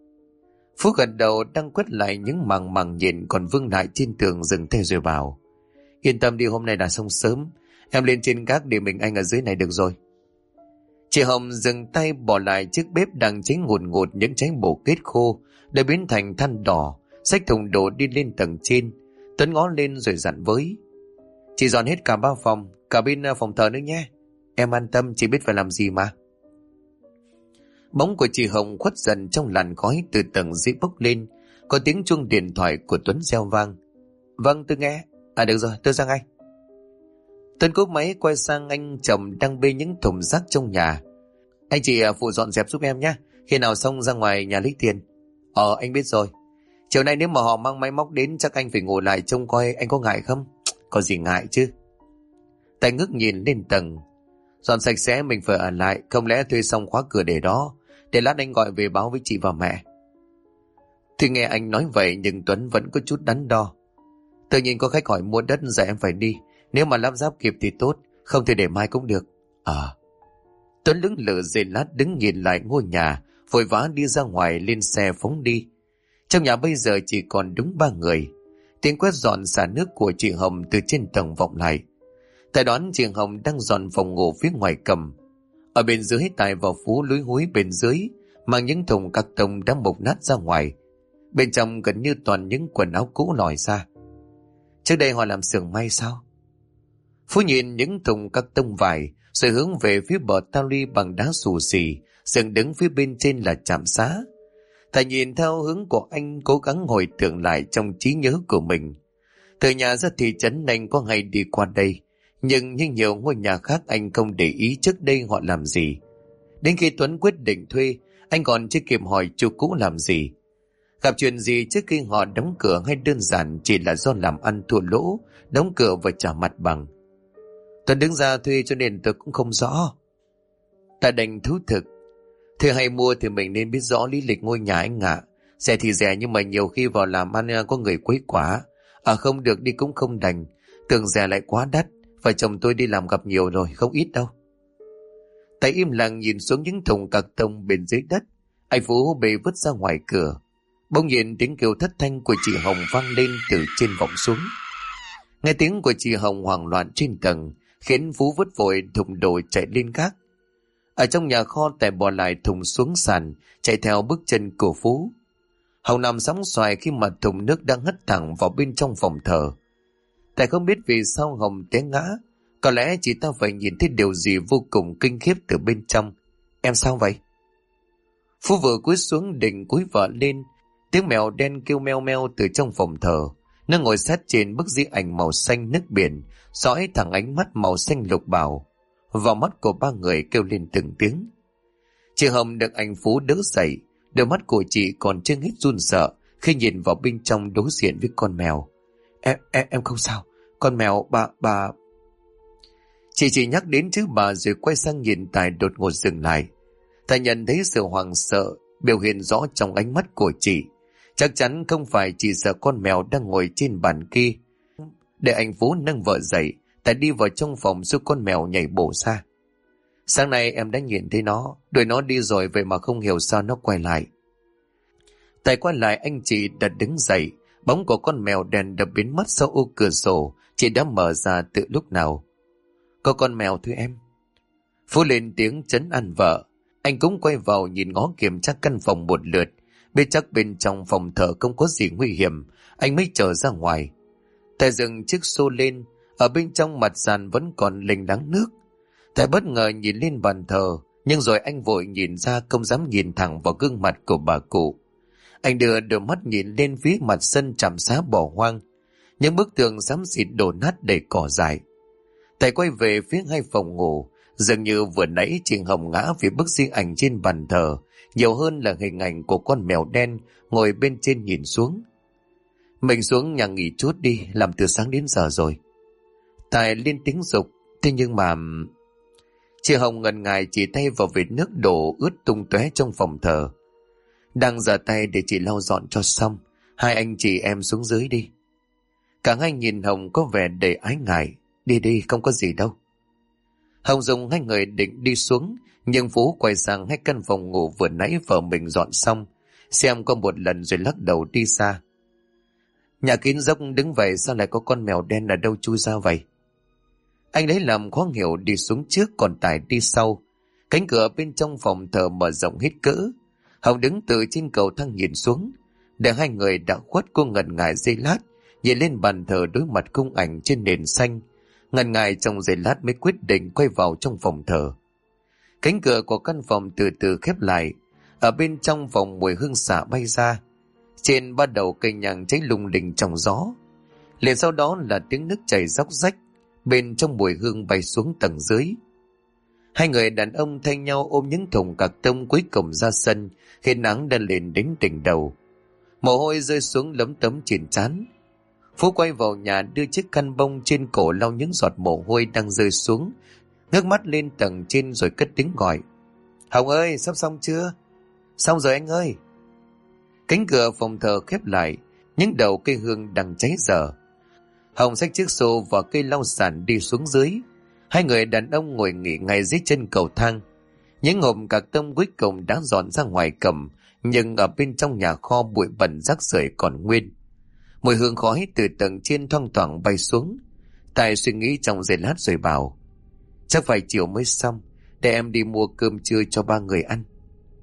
Phú gật đầu đang quét lại những màng màng nhện còn vương lại trên tường, dừng tay rồi bảo, yên tâm đi, hôm nay đã xong sớm. Em lên trên gác để mình anh ở dưới này được rồi. Chị Hồng dừng tay bỏ lại chiếc bếp đang cháy ngùn ngụt những trái bổ kết khô đã biến thành than đỏ, xách thùng đồ đi lên tầng trên. Tuấn ngó lên rồi dặn với, chị dọn hết cả 3 phòng, cả bên phòng thờ nữa nhé. Em an tâm, chị biết phải làm gì mà. Bóng của chị Hồng khuất dần trong làn khói từ tầng dưới bốc lên. Có tiếng chuông điện thoại của Tuấn reo vang. Vâng, tôi nghe. Được rồi, tôi ra ngay. Tuấn cúp máy quay sang anh chồng đang bê những thùng rác trong nhà. Anh chị phụ dọn dẹp giúp em nhé. Khi nào xong ra ngoài nhà lấy tiền. Anh biết rồi. Chiều nay nếu mà họ mang máy móc đến chắc anh phải ngồi lại trông coi, anh có ngại không? Có gì ngại chứ. Tài ngước nhìn lên tầng. Dọn sạch sẽ mình phải ở lại, không lẽ thuê xong khóa cửa để đó, để lát anh gọi về báo với chị và mẹ. Thì nghe anh nói vậy nhưng Tuấn vẫn có chút đắn đo. Tự nhiên có khách hỏi mua đất, giờ em phải đi. Nếu mà lắp ráp kịp thì tốt, không thì để mai cũng được. Tuấn lững lự giây lát đứng nhìn lại ngôi nhà, vội vã đi ra ngoài lên xe phóng đi. Trong nhà bây giờ chỉ còn đúng 3 người. Tiếng quét dọn xả nước của chị Hồng từ trên tầng vọng lại. Tài đoán chị Hồng đang dọn phòng ngủ phía ngoài cầm. Ở bên dưới Tài và Phú lúi húi bên dưới, mang những thùng các tông đã mục nát ra ngoài. Bên trong gần như toàn những quần áo cũ lòi ra. Trước đây họ làm xưởng may sao? Phú nhìn những thùng các tông vải rồi hướng về phía bờ ta luy bằng đá xù xì, dựng đứng phía bên trên là trạm xá. Thầy nhìn theo hướng của anh, cố gắng hồi tưởng lại trong trí nhớ của mình. Từ nhà ra thị trấn anh có hay đi qua đây, nhưng như nhiều ngôi nhà khác anh không để ý trước đây họ làm gì. Đến khi Tuấn quyết định thuê, anh còn chưa kịp hỏi chủ cũ làm gì. Gặp chuyện gì trước khi họ đóng cửa, hay đơn giản chỉ là do làm ăn thua lỗ, đóng cửa và trả mặt bằng? Tuấn đứng ra thuê cho nên tôi cũng không rõ. Ta đành thú thực. Thuê hay mua thì mình nên biết rõ lý lịch ngôi nhà anh ạ. Rẻ thì rẻ, nhưng mà nhiều khi vào làm ăn có người quấy quá. Không được đi cũng không đành. Tưởng rẻ lại quá đắt. Vợ chồng tôi đi làm gặp nhiều rồi, không ít đâu. Tay im lặng nhìn xuống những thùng cạc tông bên dưới đất. Anh Phú bê vứt ra ngoài cửa. Bỗng nhiên tiếng kêu thất thanh của chị Hồng vang lên từ trên vọng xuống. Nghe tiếng của chị Hồng hoảng loạn trên tầng, khiến Phú vứt vội thùng đồ chạy lên gác. Ở trong nhà kho, Tài bỏ lại thùng xuống sàn, chạy theo bước chân của Phú. Hồng nằm sóng xoài khi mà thùng nước đang hất thẳng vào bên trong phòng thờ. Tài không biết vì sao Hồng té ngã. Có lẽ chị ta phải nhìn thấy điều gì vô cùng kinh khiếp từ bên trong. Em sao vậy? Phú vừa cúi xuống định cúi vợ lên, tiếng mèo đen kêu meo meo từ trong phòng thờ. Nó ngồi sát trên bức di ảnh màu xanh nước biển, dõi thẳng ánh mắt màu xanh lục bảo vào mắt của ba người, kêu lên từng tiếng. Chị Hồng được anh Phú đỡ dậy, đôi mắt của chị còn chưa hết run sợ khi nhìn vào bên trong đối diện với con mèo. Em không sao, con mèo bà. Chị chỉ nhắc đến chữ bà rồi quay sang nhìn Tài, đột ngột dừng lại. Tài nhận thấy sự hoảng sợ biểu hiện rõ trong ánh mắt của chị. Chắc chắn không phải chỉ sợ con mèo đang ngồi trên bàn kia. Để anh Phú nâng vợ dậy, Tài đi vào trong phòng giúp con mèo nhảy bổ ra. Sáng nay em đã nhìn thấy nó, đuổi nó đi rồi, vậy mà không hiểu sao nó quay lại. Tài quay lại, anh chị đã đứng dậy, bóng của con mèo đen đập biến mất sau ô cửa sổ, chị đã mở ra từ lúc nào. Có con mèo thôi em. Phú lên tiếng trấn an vợ. Anh cũng quay vào nhìn ngó kiểm tra căn phòng một lượt, biết chắc bên trong phòng thờ không có gì nguy hiểm, anh mới trở ra ngoài. Tài dừng chiếc xô lên, ở bên trong mặt sàn vẫn còn lênh đắng nước. Tài bất ngờ nhìn lên bàn thờ, nhưng rồi anh vội nhìn ra, không dám nhìn thẳng vào gương mặt của bà cụ. Anh đưa đôi mắt nhìn lên phía mặt sân trạm xá bỏ hoang, những bức tường xám xịt đổ nát đầy cỏ dại. Tài quay về phía hai phòng ngủ, dường như vừa nãy chị Hồng ngã vì bức di ảnh trên bàn thờ nhiều hơn là hình ảnh của con mèo đen ngồi bên trên nhìn xuống. Mình xuống nhà nghỉ chút đi, làm từ sáng đến giờ rồi. Tài lên tiếng dục, thế nhưng mà... Chị Hồng ngần ngại chỉ tay vào vệt nước đổ ướt tung tóe trong phòng thờ. Đang giở tay để chị lau dọn cho xong, hai anh chị em xuống dưới đi. Cả hai nhìn Hồng có vẻ đầy ái ngại. Đi đi, không có gì đâu. Hồng dùng hai người định đi xuống, nhưng Phú quay sang hai căn phòng ngủ vừa nãy vợ mình dọn xong, xem có một lần rồi lắc đầu đi xa. Nhà kín dốc đứng vậy, sao lại có con mèo đen ở đâu chui ra vậy? Anh lấy làm khó hiểu đi xuống trước, còn Tài đi sau. Cánh cửa bên trong phòng thờ mở rộng hết cỡ. Hồng đứng từ trên cầu thang nhìn xuống. Để hai người đã khuất, cô ngần ngại giây lát, nhìn lên bàn thờ đối mặt khung ảnh trên nền xanh. Ngần ngại trong giây lát mới quyết định quay vào trong phòng thờ. Cánh cửa của căn phòng từ từ khép lại. Ở bên trong phòng mùi hương xả bay ra. Trên ba đầu cây nhang cháy lung linh trong gió. Liền sau đó là tiếng nước chảy róc rách. Bên trong mùi hương bay xuống tầng dưới. Hai người đàn ông thay nhau ôm những thùng cạc tông cuối cùng ra sân, khi nắng đã lên đến đỉnh đầu. Mồ hôi rơi xuống lấm tấm trên trán. Phú quay vào nhà đưa chiếc khăn bông trên cổ lau những giọt mồ hôi đang rơi xuống, ngước mắt lên tầng trên rồi cất tiếng gọi. Hồng ơi, sắp xong chưa? Xong rồi anh ơi. Cánh cửa phòng thờ khép lại, những đầu cây hương đang cháy dở. Hồng xách chiếc xô và cây lau sàn đi xuống dưới. Hai người đàn ông ngồi nghỉ ngay dưới chân cầu thang. Những hộp cạc tông cuối cùng đã dọn ra ngoài cầm, nhưng ở bên trong nhà kho bụi bẩn rác rưởi còn nguyên. Mùi hương khói từ tầng trên thoang thoảng bay xuống. Tài suy nghĩ trong giây lát rồi bảo, chắc phải chiều mới xong, để em đi mua cơm trưa cho ba người ăn.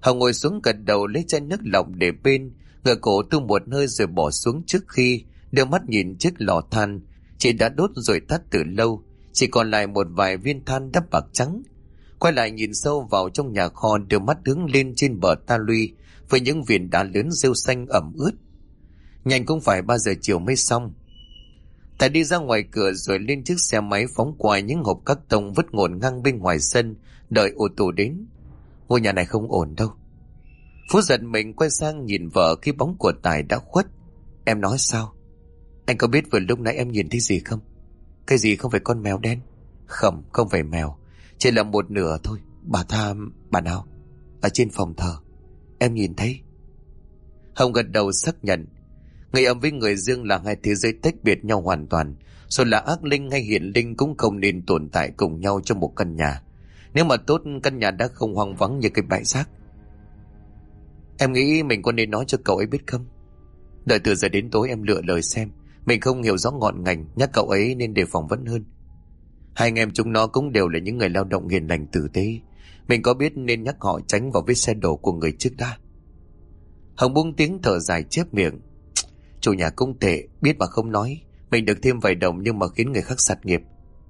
Hồng ngồi xuống gật đầu lấy chai nước lọc để bên, ngửa cổ tu một hơi rồi bỏ xuống trước khi đưa mắt nhìn chiếc lò than chị đã đốt rồi tắt từ lâu, chỉ còn lại một vài viên than đắp bạc trắng. Quay lại nhìn sâu vào trong nhà kho, đưa mắt hướng lên trên bờ ta luy với những viền đá lớn rêu xanh ẩm ướt. Nhanh cũng phải 3 giờ chiều mới xong. Tài đi ra ngoài cửa rồi lên chiếc xe máy phóng qua những hộp các tông vứt ngổn ngang bên ngoài sân, đợi ô tô đến. Ngôi nhà này không ổn đâu. Phú giật mình quay sang nhìn vợ khi bóng của Tài đã khuất. Em nói sao? Anh có biết vừa lúc nãy em nhìn thấy gì không? Cái gì, không phải con mèo đen? Không, không phải mèo, chỉ là một nửa thôi. Bà nào? Ở trên phòng thờ. Em nhìn thấy. Hồng gật đầu xác nhận. Người âm với người dương là hai thế giới tách biệt nhau hoàn toàn. Rồi là ác linh hay hiển linh cũng không nên tồn tại cùng nhau trong một căn nhà. Nếu mà tốt, căn nhà đã không hoang vắng như cái bãi rác. Em nghĩ mình có nên nói cho cậu ấy biết không? Đợi từ giờ đến tối em lựa lời xem. Mình không hiểu rõ ngọn ngành, nhắc cậu ấy nên đề phòng vẫn hơn. Hai anh em chúng nó cũng đều là những người lao động hiền lành tử tế. Mình có biết nên nhắc họ tránh vào vết xe đổ của người trước đã. Hồng buông tiếng thở dài chép miệng. Chủ nhà cũng tệ, biết mà không nói. Mình được thêm vài đồng nhưng mà khiến người khác sạt nghiệp.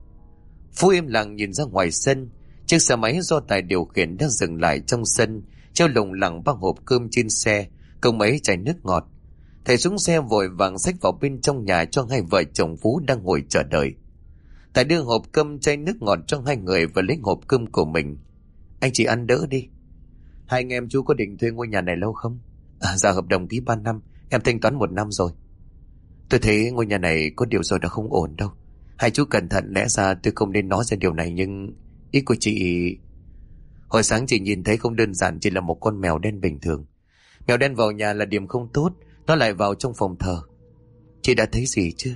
Phú im lặng nhìn ra ngoài sân. Chiếc xe máy do Tài điều khiển đã dừng lại trong sân, treo lủng lẳng ba hộp cơm trên xe cùng mấy chai nước ngọt. Thầy xuống xe vội vàng xách vào bên trong nhà cho hai vợ chồng Phú đang ngồi chờ đợi. Tài đưa hộp cơm chai nước ngọt cho hai người và lấy hộp cơm của mình. Anh chị ăn đỡ đi. Hai anh em chú có định thuê ngôi nhà này lâu không? Dạ hợp đồng ký 3 năm, em thanh toán 1 năm rồi. Tôi thấy ngôi nhà này có điều rồi đã không ổn đâu. Hai chú cẩn thận, lẽ ra tôi không nên nói ra điều này nhưng ý của chị... Hồi sáng chị nhìn thấy không đơn giản chỉ là một con mèo đen bình thường. Mèo đen vào nhà là điểm không tốt, nó lại vào trong phòng thờ. Chị đã thấy gì chứ?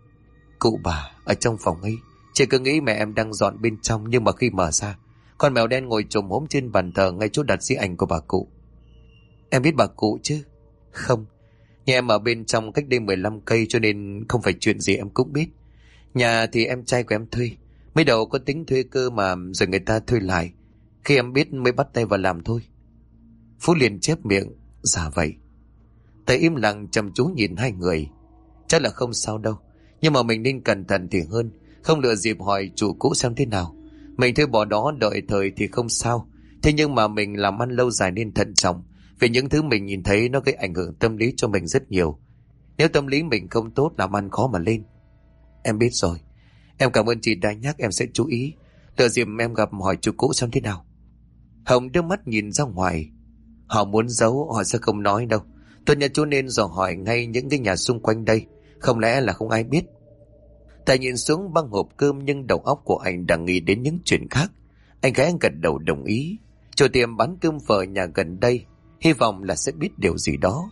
Cụ bà ở trong phòng ấy. Chị cứ nghĩ mẹ em đang dọn bên trong, nhưng mà khi mở ra, con mèo đen ngồi chồm hổm trên bàn thờ ngay chỗ đặt di ảnh của bà cụ. Em biết bà cụ chứ? Không, nhà em ở bên trong cách đây 15 cây cho nên không phải chuyện gì em cũng biết. Nhà thì em trai của em thuê. Mới đầu có tính thuê cơ mà rồi người ta thuê lại. Khi em biết mới bắt tay vào làm thôi. Phú liền chép miệng. Dạ vậy. Thầy im lặng chăm chú nhìn hai người. Chắc là không sao đâu, nhưng mà mình nên cẩn thận thì hơn. Không lựa dịp hỏi chủ cũ xem thế nào. Mình thuê bỏ đó đợi thời thì không sao. Thế nhưng mà mình làm ăn lâu dài nên thận trọng. Vì những thứ mình nhìn thấy nó gây ảnh hưởng tâm lý cho mình rất nhiều. Nếu tâm lý mình không tốt, làm ăn khó mà lên. Em biết rồi. Em cảm ơn chị đã nhắc, em sẽ chú ý. Lựa dịp em gặp hỏi chủ cũ xem thế nào. Hồng đưa mắt nhìn ra ngoài. Họ muốn giấu họ sẽ không nói đâu. Tốt nhất chú nên dò hỏi ngay những cái nhà xung quanh đây. Không lẽ là không ai biết. Tài nhìn xuống băng hộp cơm nhưng đầu óc của anh đang nghĩ đến những chuyện khác. Anh khẽ gật đầu đồng ý. Chủ tiệm bán cơm phở nhà gần đây, hy vọng là sẽ biết điều gì đó.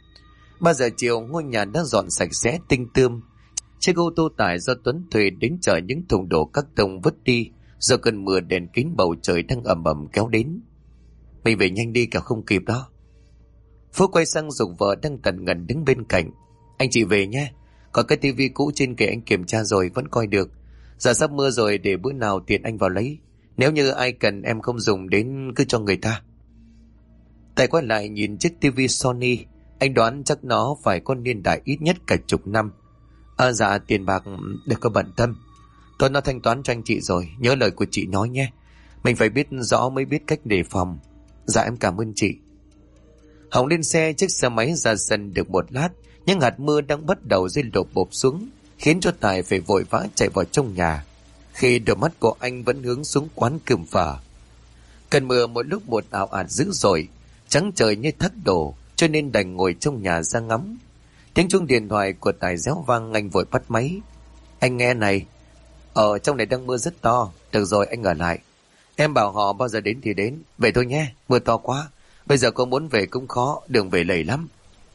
3 giờ chiều ngôi nhà đã dọn sạch sẽ tinh tươm. Chiếc ô tô tải do Tuấn thuê đến chở những thùng đổ các tông vứt đi do cơn mưa đèn kín bầu trời đang ầm ầm kéo đến. Mình về nhanh đi kẻo không kịp đó. Phú quay sang giục vợ đang tần ngần đứng bên cạnh. Anh chị về nhé. Còn cái tivi cũ trên kệ anh kiểm tra rồi vẫn coi được. Giờ sắp mưa rồi, để bữa nào tiện anh vào lấy. Nếu như ai cần em không dùng đến cứ cho người ta. Tài quay lại nhìn chiếc tivi Sony. Anh đoán chắc nó phải có niên đại ít nhất cả chục năm. Dạ tiền bạc đừng có bận tâm. Tôi nó thanh toán cho anh chị rồi. Nhớ lời của chị nói nhé. Mình phải biết rõ mới biết cách đề phòng. Dạ em cảm ơn chị. Hồng lên xe, chiếc xe máy ra sân được một lát. Nhưng hạt mưa đang bắt đầu rơi lộp bộp xuống, khiến cho Tài phải vội vã chạy vào trong nhà. Khi đôi mắt của anh vẫn hướng xuống quán cơm phở. Cơn mưa một lúc một ảo ạt dữ dội, trắng trời như thác đổ, cho nên đành ngồi trong nhà ra ngắm. Tiếng chuông điện thoại của Tài réo vang, anh vội bắt máy. Anh nghe này, ở trong này đang mưa rất to. Được rồi anh ở lại. Em bảo họ bao giờ đến thì đến. Về thôi nhé, mưa to quá. Bây giờ có muốn về cũng khó, đường về lầy lắm.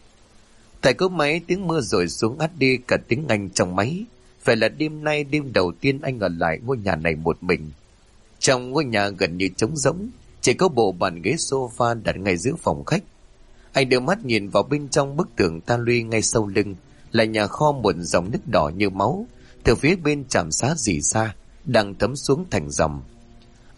Tài cúp máy, tiếng mưa rồi xuống át đi cả tiếng Anh trong máy. Phải là đêm nay đêm đầu tiên anh ở lại ngôi nhà này một mình. Trong ngôi nhà gần như trống rỗng, chỉ có bộ bàn ghế sofa đặt ngay giữa phòng khách. Anh đưa mắt nhìn vào bên trong bức tường ta luy ngay sau lưng là nhà kho, một dòng nước đỏ như máu từ phía bên trạm xá rỉ ra đang thấm xuống thành dòng.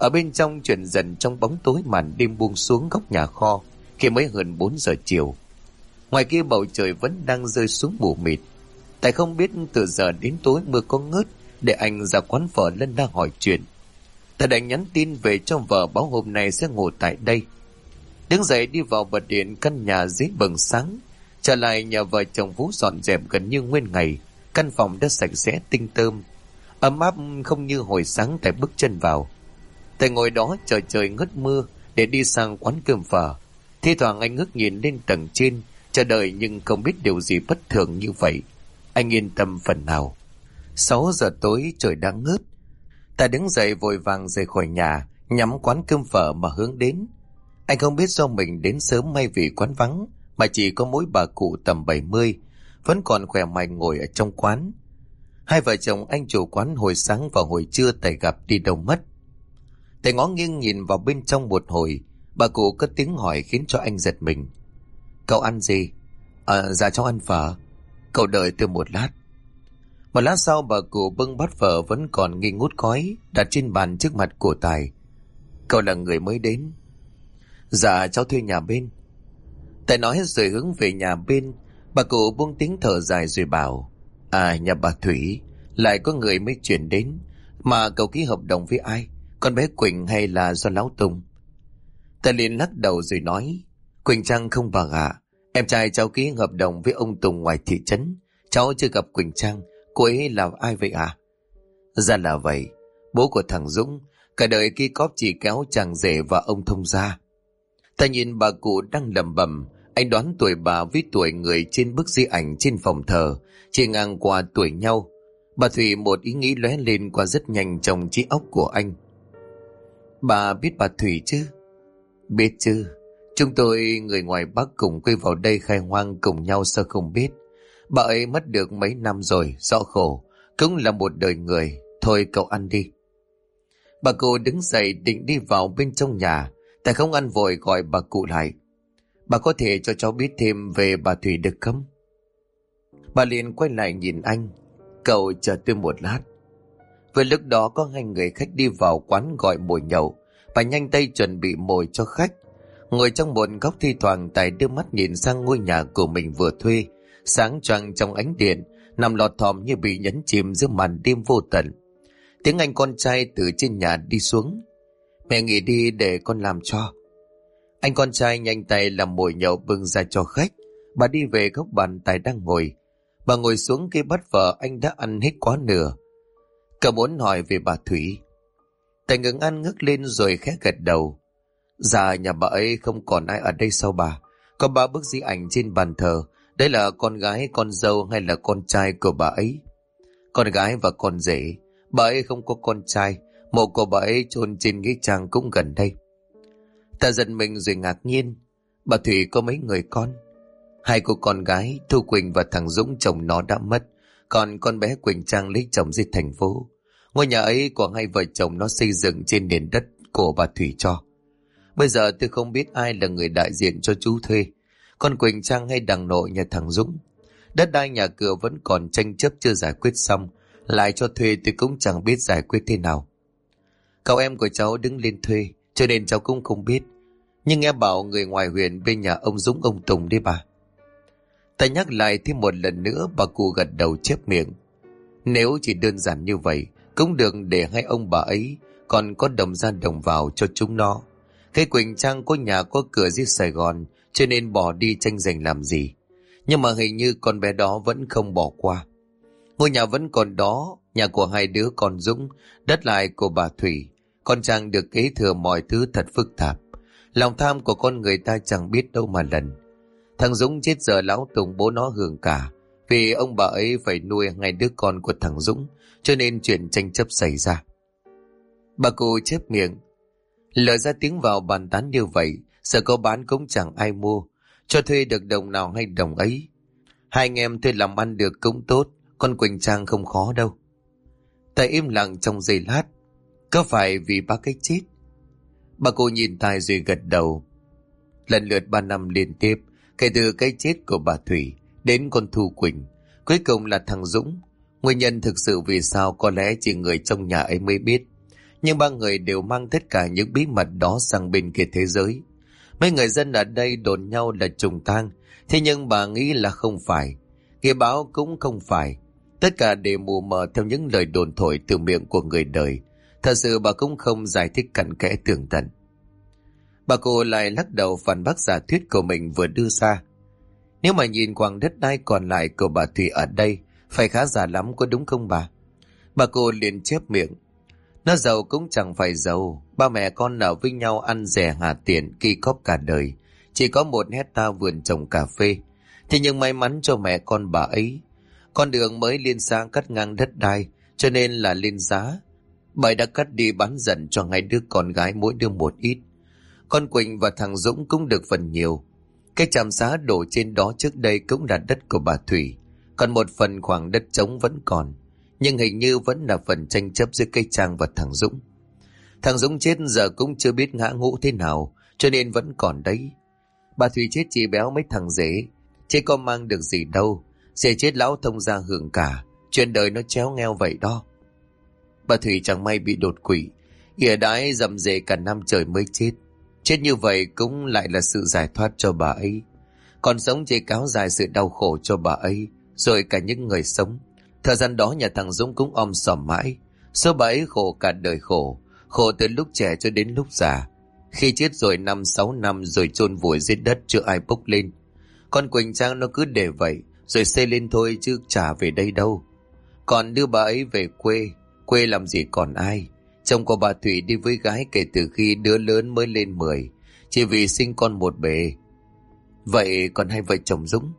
Ở bên trong chuyển dần trong bóng tối, màn đêm buông xuống góc nhà kho khi mới hơn 4 giờ chiều. Ngoài kia bầu trời vẫn đang rơi xuống mù mịt. Tại không biết từ giờ đến tối mưa có ngớt để anh ra quán phở Lân đang hỏi chuyện. Tại đã nhắn tin về cho vợ báo hôm nay sẽ ngủ tại đây. Đứng dậy đi vào bật điện căn nhà dưới bừng sáng. Trở lại nhà vợ chồng Vũ dọn dẹp gần như nguyên ngày. Căn phòng đã sạch sẽ tinh tươm, ấm áp không như hồi sáng tại bước chân vào. Tại ngồi đó chờ trời ngớt mưa để đi sang quán cơm phở. Thi thoảng anh ngước nhìn lên tầng trên, chờ đợi nhưng không biết điều gì bất thường như vậy. Anh yên tâm phần nào. 6 giờ tối trời đã ngớt. Ta đứng dậy vội vàng rời khỏi nhà, nhắm quán cơm phở mà hướng đến. Anh không biết do mình đến sớm hay vì quán vắng, mà chỉ có mỗi bà cụ tầm 70 vẫn còn khỏe mạnh ngồi ở trong quán. Hai vợ chồng anh chủ quán hồi sáng và hồi trưa tại gặp đi đâu mất. Tại ngó nghiêng nhìn vào bên trong một hồi, bà cụ cất tiếng hỏi khiến cho anh giật mình. Cậu ăn gì? Dạ cháu ăn phở. Cậu đợi tôi một lát. Một lát sau bà cụ bưng bát phở vẫn còn nghi ngút khói đặt trên bàn trước mặt của Tài. Cậu là người mới đến? Dạ cháu thuê nhà bên. Tài nói rồi hướng về nhà bên. Bà cụ buông tiếng thở dài rồi bảo, nhà bà Thủy, lại có người mới chuyển đến. Mà cậu ký hợp đồng với ai? Con bé Quỳnh hay là do Lão Tùng? Tài liền lắc đầu rồi nói, Quỳnh Trang không bà ạ. Em trai cháu ký hợp đồng với ông Tùng ngoài thị trấn. Cháu chưa gặp Quỳnh Trang. Cô ấy là ai vậy ạ? Ra là vậy. Bố của thằng Dũng cả đời kia cóp chỉ kéo chàng rể và ông thông gia. Ta nhìn bà cụ đang lẩm bẩm. Anh đoán tuổi bà với tuổi người trên bức di ảnh trên phòng thờ chỉ ngang qua tuổi nhau. Bà Thủy một ý nghĩ lóe lên qua rất nhanh trong trí óc của anh. Bà biết bà Thủy chứ? Biết chứ. Chúng tôi người ngoài Bắc cùng quay vào đây khai hoang cùng nhau, sao không biết. Bà ấy mất được mấy năm rồi, rõ khổ, cũng là một đời người. Thôi cậu ăn đi. Bà cụ đứng dậy định đi vào bên trong nhà. Tại không ăn vội gọi bà cụ lại. Bà có thể cho cháu biết thêm về bà Thủy được không? Bà liền quay lại nhìn anh. Cậu chờ tôi một lát. Vừa lúc đó có hai người khách đi vào quán gọi mồi nhậu. Bà nhanh tay chuẩn bị mồi cho khách. Ngồi trong một góc thi thoảng Tài đưa mắt nhìn sang ngôi nhà của mình vừa thuê, sáng choang trong ánh điện, nằm lọt thỏm như bị nhấn chìm giữa màn đêm vô tận. Tiếng anh con trai từ trên nhà đi xuống. Mẹ nghỉ đi để con làm cho. Anh con trai nhanh tay làm mồi nhậu bưng ra cho khách. Bà đi về góc bàn Tài đang ngồi. Bà ngồi xuống cái bát phở anh đã ăn hết quá nửa. Cậu muốn hỏi về bà Thủy. Tài ngừng ăn ngước lên rồi khẽ gật đầu. Dạ nhà bà ấy không còn ai ở đây sao bà? Có 3 bức di ảnh trên bàn thờ. Đấy là con gái, con dâu hay là con trai của bà ấy? Con gái và con rể. Bà ấy không có con trai. Mộ của bà ấy chôn trên nghĩa trang cũng gần đây. Ta giật mình rồi ngạc nhiên. Bà Thủy có mấy người con? 2 cô con gái, Thu Quỳnh và thằng Dũng chồng nó đã mất. Còn con bé Quỳnh Trang lấy chồng dưới thành phố. Ngôi nhà ấy của 2 vợ chồng nó xây dựng trên nền đất của bà Thủy cho. Bây giờ tôi không biết ai là người đại diện cho chú thuê, con Quỳnh Trang hay đằng nội nhà thằng Dũng. Đất đai nhà cửa vẫn còn tranh chấp chưa giải quyết xong, lại cho thuê tôi cũng chẳng biết giải quyết thế nào. Cậu em của cháu đứng lên thuê, cho nên cháu cũng không biết. Nhưng nghe bảo người ngoài huyện bên nhà ông Dũng ông Tùng đấy bà. Ta nhắc lại thêm một lần nữa, bà cụ gật đầu chép miệng. Nếu chỉ đơn giản như vậy, cũng được để hai ông bà ấy còn có đồng ra đồng vào cho chúng nó. Cái Quỳnh Trang có nhà có cửa dưới Sài Gòn, cho nên bỏ đi tranh giành làm gì. Nhưng mà hình như con bé đó vẫn không bỏ qua. Ngôi nhà vẫn còn đó, nhà của 2 đứa con Dũng, đất lại của bà Thủy. Con Trang được kế thừa mọi thứ thật phức tạp. Lòng tham của con người ta chẳng biết đâu mà lần. Thằng Dũng chết giờ Lão Tùng bố nó hưởng cả, vì ông bà ấy phải nuôi 2 đứa con của thằng Dũng, cho nên chuyện tranh chấp xảy ra. Bà cụ chép miệng. Lời ra tiếng vào bàn tán như vậy, sợ có bán cũng chẳng ai mua, cho thuê được đồng nào hay đồng ấy. 2 anh em thuê làm ăn được cũng tốt, con Quỳnh Trang không khó đâu. Tài im lặng trong giây lát. Có phải vì 3 cái chết? Bà cụ nhìn Tài rồi gật đầu. Lần lượt 3 năm liên tiếp, kể từ cái chết của bà Thủy đến con Thu Quỳnh, cuối cùng là thằng Dũng. Nguyên nhân thực sự vì sao có lẽ chỉ người trong nhà ấy mới biết. Nhưng ba người đều mang tất cả những bí mật đó sang bên kia thế giới. Mấy người dân ở đây đồn nhau là trùng tang, thế nhưng bà nghĩ là không phải. Nghe báo cũng không phải. Tất cả đều mù mờ theo những lời đồn thổi từ miệng của người đời. Thật sự bà cũng không giải thích cặn kẽ tường tận. Bà cụ lại lắc đầu phản bác giả thuyết của mình vừa đưa ra. Nếu mà nhìn quãng đất đai còn lại của bà Thủy ở đây, phải khá giả lắm có đúng không bà? Bà cụ liền chép miệng. Nó giàu cũng chẳng phải giàu. Ba mẹ con ở với nhau ăn rẻ hà tiền kỳ cóp cả đời. Chỉ có 1 hecta vườn trồng cà phê. Thế nhưng may mắn cho mẹ con bà ấy, con đường mới liên sang cắt ngang đất đai, cho nên là lên giá. Bà ấy đã cắt đi bán dần cho hai đứa con gái mỗi đứa một ít. Con Quỳnh và thằng Dũng cũng được phần nhiều. Cái trạm xá đổ trên đó trước đây cũng là đất của bà Thủy. Còn một phần khoảng đất trống vẫn còn, nhưng hình như vẫn là phần tranh chấp giữa cây Trang và thằng Dũng. Thằng Dũng chết giờ cũng chưa biết ngã ngũ thế nào, cho nên vẫn còn đấy. Bà Thủy chết chỉ béo mấy thằng rể, chứ có mang được gì đâu. Rể chết lão thông gia hưởng cả, chuyện đời nó chéo ngheo vậy đó. Bà Thủy chẳng may bị đột quỵ, ỉa đái dầm rề cả năm trời mới chết. Chết như vậy cũng lại là sự giải thoát cho bà ấy. Còn sống chỉ cáo dài sự đau khổ cho bà ấy, rồi cả những người sống. Thời gian đó nhà thằng Dũng cũng om sòm mãi. Số bà ấy khổ cả đời khổ, khổ từ lúc trẻ cho đến lúc già. Khi chết rồi 5-6 năm rồi chôn vùi dưới đất chưa ai bốc lên. Con Quỳnh Trang nó cứ để vậy, rồi xây lên thôi chứ chả về đây đâu. Còn đưa bà ấy về quê, quê làm gì còn ai. Chồng của bà Thủy đi với gái kể từ khi đứa lớn mới lên 10, chỉ vì sinh con một bề. Vậy còn hai vợ chồng Dũng?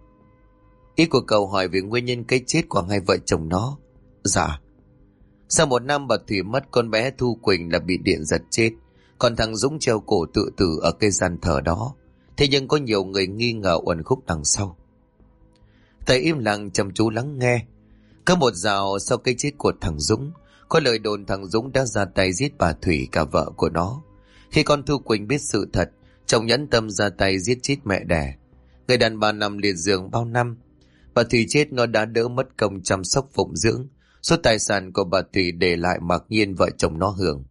Ý của cậu hỏi về nguyên nhân cái chết của hai vợ chồng nó. Dạ. Sau 1 năm bà Thủy mất, con bé Thu Quỳnh là bị điện giật chết, còn thằng Dũng treo cổ tự tử ở cây gian thờ đó. Thế nhưng có nhiều người nghi ngờ uẩn khúc đằng sau. Thầy im lặng chăm chú lắng nghe. Có một dạo sau cái chết của thằng Dũng, có lời đồn thằng Dũng đã ra tay giết bà Thủy, cả vợ của nó. Khi con Thu Quỳnh biết sự thật, chồng nhẫn tâm ra tay giết chết mẹ đẻ. Người đàn bà nằm liệt giường bao năm. Bà Thủy chết nó đã đỡ mất công chăm sóc phụng dưỡng. Số tài sản của bà Thủy để lại mặc nhiên vợ chồng nó hưởng.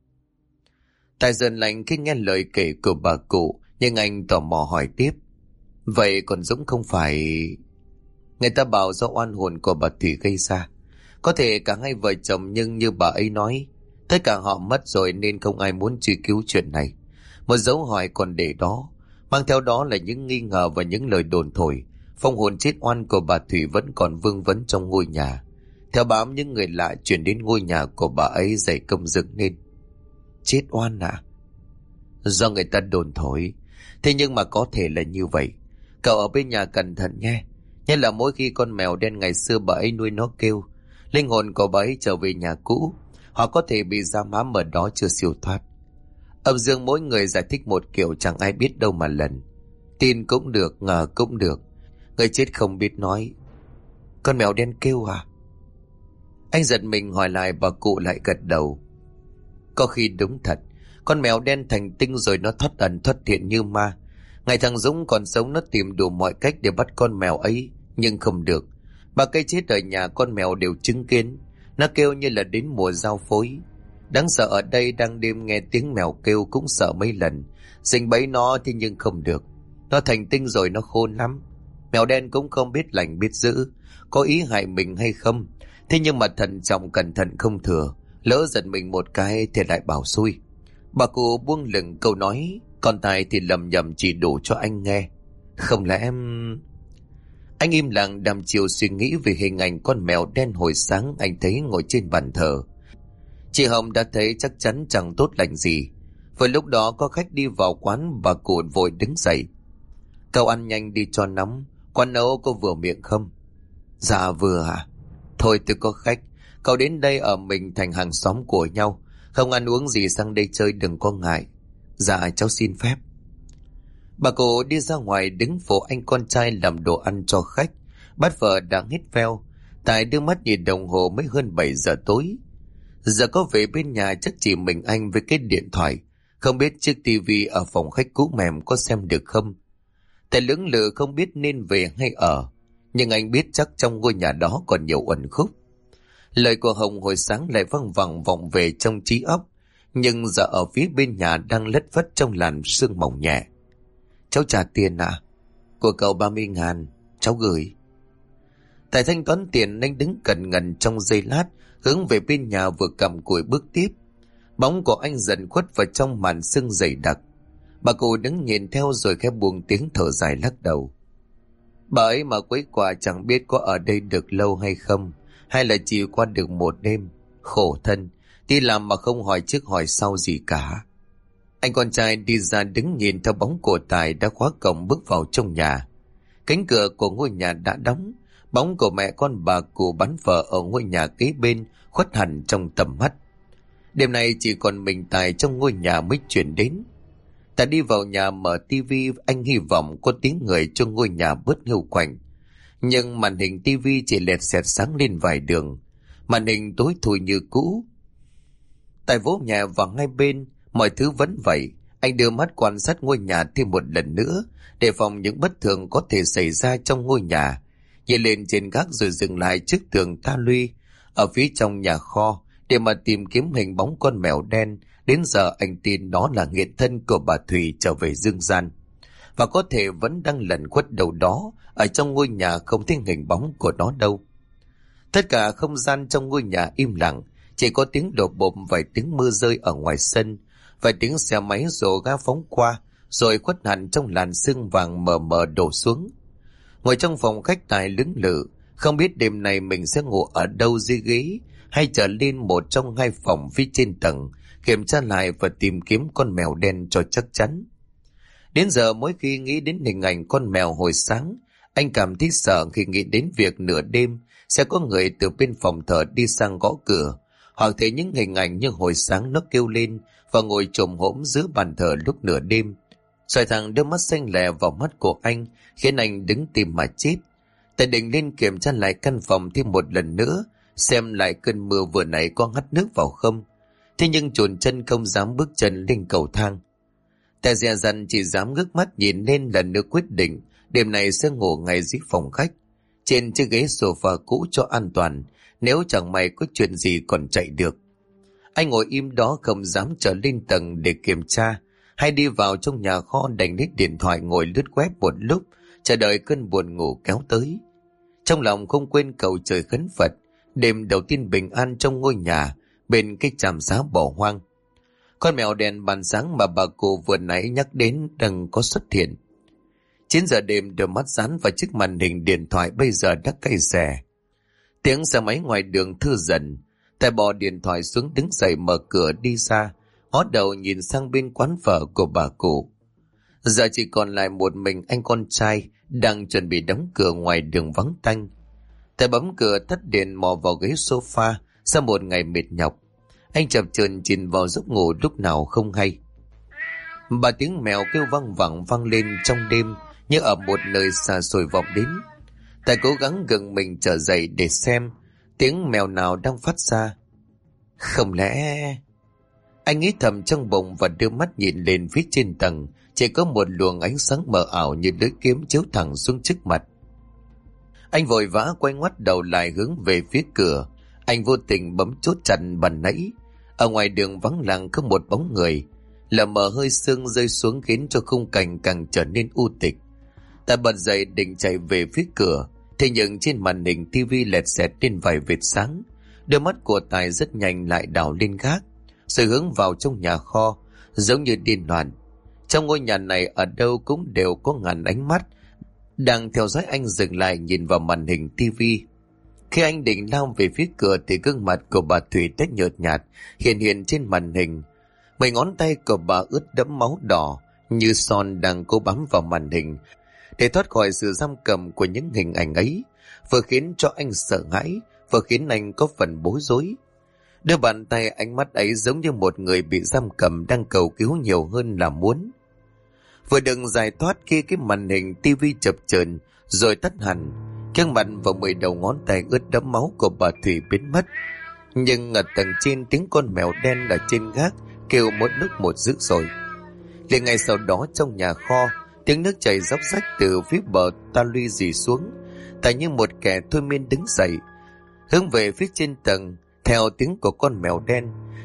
Tài dần lạnh khi nghe lời kể của bà cụ, nhưng anh tò mò hỏi tiếp. Vậy còn Dũng không phải... Người ta bảo do oan hồn của bà Thủy gây ra. Có thể cả hai vợ chồng, nhưng như bà ấy nói, tất cả họ mất rồi nên không ai muốn truy cứu chuyện này. Một dấu hỏi còn để đó, mang theo đó là những nghi ngờ và những lời đồn thổi. Phong hồn chết oan của bà Thủy vẫn còn vương vấn trong ngôi nhà. Theo bám những người lạ chuyển đến ngôi nhà của bà ấy dày công dựng nên. Chết oan à? Do người ta đồn thổi. Thế nhưng mà có thể là như vậy. Cậu ở bên nhà cẩn thận nhé. Nhất là mỗi khi con mèo đen ngày xưa bà ấy nuôi nó kêu, linh hồn của bà ấy trở về nhà cũ, họ có thể bị giam hãm ở đó chưa siêu thoát. Âm dương mỗi người giải thích một kiểu, chẳng ai biết đâu mà lần. Tin cũng được, ngờ cũng được. Người chết không biết nói. Con mèo đen kêu à? Anh giật mình hỏi lại, bà cụ lại gật đầu. Có khi đúng thật, con mèo đen thành tinh rồi nó thoát ẩn thoát hiện như ma. Ngày thằng Dũng còn sống nó tìm đủ mọi cách để bắt con mèo ấy, nhưng không được. Bà cây chết ở nhà con mèo đều chứng kiến. Nó kêu như là đến mùa giao phối. Đáng sợ ở đây đang đêm nghe tiếng mèo kêu cũng sợ mấy lần. Dính bẫy nó thế nhưng không được. Nó thành tinh rồi nó khôn lắm. Mèo đen cũng không biết lành biết dữ, có ý hại mình hay không. Thế nhưng mà thận trọng cẩn thận không thừa. Lỡ giật mình một cái thì lại bảo xui. Bà cụ buông lửng câu nói, còn tài thì lầm nhầm chỉ đủ cho anh nghe. Không lẽ em... Anh im lặng đăm chiều suy nghĩ về hình ảnh con mèo đen hồi sáng anh thấy ngồi trên bàn thờ. Chị Hồng đã thấy chắc chắn chẳng tốt lành gì. Vừa lúc đó có khách đi vào quán, bà cụ vội đứng dậy. Cậu ăn nhanh đi cho nóng, quán nấu có vừa miệng không? Dạ vừa ạ. Thôi tôi có khách, cậu đến đây ở mình thành hàng xóm của nhau, không ăn uống gì sang đây chơi đừng có ngại. Dạ cháu xin phép. Bà cụ đi ra ngoài đứng phụ anh con trai làm đồ ăn cho khách. Bát phở đang hết veo. Tài đưa mắt nhìn đồng hồ mới hơn 7 giờ tối. Giờ có về bên nhà chắc chỉ mình anh với cái điện thoại. Không biết chiếc tivi ở phòng khách cũ mềm có xem được không. Tài lưỡng lự không biết nên về hay ở. Nhưng anh biết chắc trong ngôi nhà đó còn nhiều uẩn khúc. Lời của Hồng hồi sáng lại văng vẳng vọng về trong trí óc. nhưng giờ ở phía bên nhà đang lất phất trong làn sương mỏng nhẹ. Cháu trả tiền ạ? Của cậu 30.000, cháu gửi. Tài thanh toán tiền, anh đứng cẩn ngần trong giây lát, hướng về bên nhà vừa cầm cùi bước tiếp. Bóng của anh dần khuất vào trong màn sương dày đặc. Bà cụ đứng nhìn theo rồi khẽ buông tiếng thở dài lắc đầu. Bà ấy mà quấy quả chẳng biết có ở đây được lâu hay không, hay là chỉ qua được một đêm. Khổ thân, đi làm mà không hỏi trước hỏi sau gì cả. Anh con trai đi ra đứng nhìn theo bóng của Tài đã khóa cổng bước vào trong nhà. Cánh cửa của ngôi nhà đã đóng, bóng của mẹ con bà cụ bán phở ở ngôi nhà kế bên khuất hẳn trong tầm mắt. Đêm nay chỉ còn mình Tài trong ngôi nhà mới chuyển đến. Tài đi vào nhà mở tivi, anh hy vọng có tiếng người cho ngôi nhà bớt hiu quạnh. Nhưng màn hình tivi chỉ lẹt xẹt sáng lên vài đường, màn hình tối thui như cũ. Tài vỗ nhẹ vào hai bên, mọi thứ vẫn vậy. Anh đưa mắt quan sát ngôi nhà thêm một lần nữa, đề phòng những bất thường có thể xảy ra trong ngôi nhà. Nhìn lên trên gác rồi dừng lại trước tường ta luy ở phía trong nhà kho để mà tìm kiếm hình bóng con mèo đen. Đến giờ anh tin nó là nghiện thân của bà Thùy trở về dương gian, và có thể vẫn đang lẩn khuất đâu đó ở trong ngôi nhà, không thấy hình bóng của nó đâu. Tất cả không gian trong ngôi nhà im lặng, chỉ có tiếng đổ bộp vài tiếng mưa rơi ở ngoài sân, vài tiếng xe máy rồ ga phóng qua, rồi khuất hẳn trong làn sương vàng mờ mờ đổ xuống. Ngồi trong phòng khách, Tài lưỡng lự, không biết đêm nay mình sẽ ngủ ở đâu, dưới ghế hay trở lên một trong hai phòng phía trên tầng, kiểm tra lại và tìm kiếm con mèo đen cho chắc chắn. Đến giờ mỗi khi nghĩ đến hình ảnh con mèo hồi sáng, anh cảm thấy sợ khi nghĩ đến việc nửa đêm sẽ có người từ bên phòng thờ đi sang gõ cửa, hoặc thấy những hình ảnh như hồi sáng nó kêu lên và ngồi chồm hổm giữa bàn thờ lúc nửa đêm. Xoay thẳng đôi mắt xanh lè vào mắt của anh, khiến anh đứng tim mà chết. Tài định lên kiểm tra lại căn phòng thêm một lần nữa, xem lại cơn mưa vừa nãy có hắt nước vào không. Thế nhưng chồn chân không dám bước chân lên cầu thang. Tài dè dặt chỉ dám ngước mắt nhìn lên lần nữa, quyết định đêm nay sẽ ngủ ngay dưới phòng khách, trên chiếc ghế sofa cũ cho an toàn, nếu chẳng may có chuyện gì còn chạy được. Anh ngồi im đó không dám trở lên tầng để kiểm tra, hay đi vào trong nhà kho đành lấy điện thoại ngồi lướt web một lúc, chờ đợi cơn buồn ngủ kéo tới. Trong lòng không quên cầu trời khấn Phật, đêm đầu tiên bình an trong ngôi nhà bên cái trạm xá bỏ hoang. Con mèo đen ban sáng mà bà cụ vừa nãy nhắc đến đang có xuất hiện. 9 giờ đêm, đôi mắt dán vào chiếc màn hình điện thoại bây giờ đã cay xè. Tiếng xe máy ngoài đường thưa dần. Tài bỏ điện thoại xuống, đứng dậy mở cửa đi ra, ngó đầu nhìn sang bên quán phở của bà cụ. Giờ chỉ còn lại một mình anh con trai đang chuẩn bị đóng cửa ngoài đường vắng tanh. Tài bấm cửa tắt điện, mò vào ghế sofa. Sau một ngày mệt nhọc, anh chập chờn chìm vào giấc ngủ lúc nào không hay. Ba tiếng mèo kêu vang vẳng vang lên trong đêm như ở một nơi xa xôi vọng đến. Tài cố gắng gượng mình trở dậy để xem tiếng mèo nào đang phát ra. Không lẽ... Anh nghĩ thầm trong bụng và đưa mắt nhìn lên phía trên tầng. Chỉ có một luồng ánh sáng mờ ảo như lưỡi kiếm chiếu thẳng xuống trước mặt. Anh vội vã quay ngoắt đầu lại hướng về phía cửa. Anh vô tình bấm chốt chặt ban nãy. Ở ngoài đường vắng lặng không một bóng người, lờ mờ hơi sương rơi xuống khiến cho khung cảnh càng trở nên u tịch. Tài bật dậy định chạy về phía cửa, thế nhưng trên màn hình tivi lẹt xẹt lên vài vệt sáng. Đôi mắt của Tài rất nhanh lại đảo lên gác, rồi hướng vào trong nhà kho, giống như điên loạn. Trong ngôi nhà này ở đâu cũng đều có ngàn ánh mắt đang theo dõi anh dừng lại nhìn vào màn hình tivi. Khi anh định lao về phía cửa thì gương mặt của bà Thủy tét nhợt nhạt hiện hiện trên màn hình. Mấy ngón tay của bà ướt đẫm máu đỏ như son đang cố bám vào màn hình để thoát khỏi sự giam cầm của những hình ảnh ấy, vừa khiến cho anh sợ hãi, vừa khiến anh có phần bối rối. Đôi bàn tay, ánh mắt ấy giống như một người bị giam cầm đang cầu cứu nhiều hơn là muốn. Vừa đừng giải thoát khi cái màn hình tivi chập chờn rồi tắt hẳn, gương mặt và 10 đầu ngón tay ướt đẫm máu của bà Thủy biến mất. Nhưng ở tầng trên, tiếng con mèo đen ở trên gác kêu một lúc một dữ dội. Liền ngay sau đó trong nhà kho, tiếng nước chảy róc rách từ phía bờ ta luy rỉ xuống. Tại như một kẻ thôi miên đứng dậy, hướng về phía trên tầng theo tiếng của con mèo đen.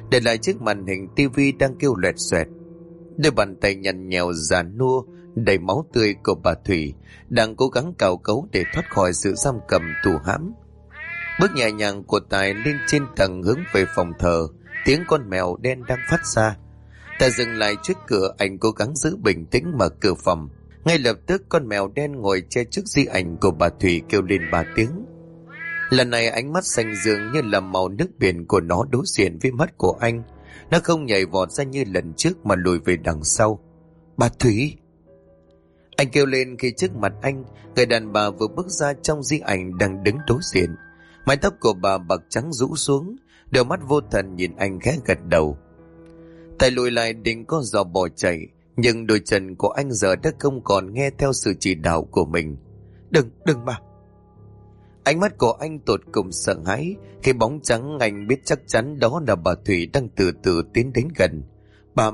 để lại chiếc màn hình tivi đang kêu loẹt xoẹt. Đôi bàn tay nhăn nhèo già nua đầy máu tươi của bà Thủy đang cố gắng cào cấu để thoát khỏi sự giam cầm tù hãm. Bước nhẹ nhàng của Tài lên trên tầng hướng về phòng thờ, tiếng con mèo đen đang phát ra. Tài dừng lại trước cửa, anh cố gắng giữ bình tĩnh mở cửa phòng. Ngay lập tức con mèo đen ngồi che trước di ảnh của bà Thủy kêu lên 3 tiếng. Lần này ánh mắt xanh dường như là màu nước biển của nó đối diện với mắt của anh. Nó không nhảy vọt ra như lần trước mà lùi về đằng sau. Bà Thủy! Anh kêu lên khi trước mặt anh, người đàn bà vừa bước ra trong di ảnh đang đứng đối diện. Mái tóc của bà bạc trắng rũ xuống, đôi mắt vô thần nhìn anh khẽ gật đầu. Tài lùi lại định có giò bỏ chạy, nhưng đôi chân của anh giờ đã không còn nghe theo sự chỉ đạo của mình. Đừng mà! Ánh mắt của anh tột cùng sợ hãi khi bóng trắng, anh biết chắc chắn đó là bà Thủy đang từ từ tiến đến gần. Bà...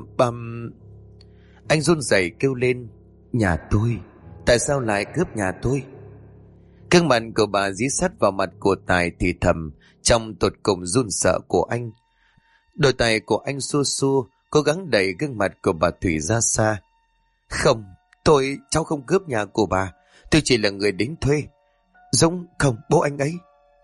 Anh run rẩy kêu lên, nhà tôi, tại sao lại cướp nhà tôi? Gương mặt của bà dí sát vào mặt của Tài thì thầm trong tột cùng run sợ của anh. Đôi tay của anh xua xua, cố gắng đẩy gương mặt của bà Thủy ra xa. Không, cháu không cướp nhà của bà, tôi chỉ là người đến thuê. Dũng không, bố anh ấy.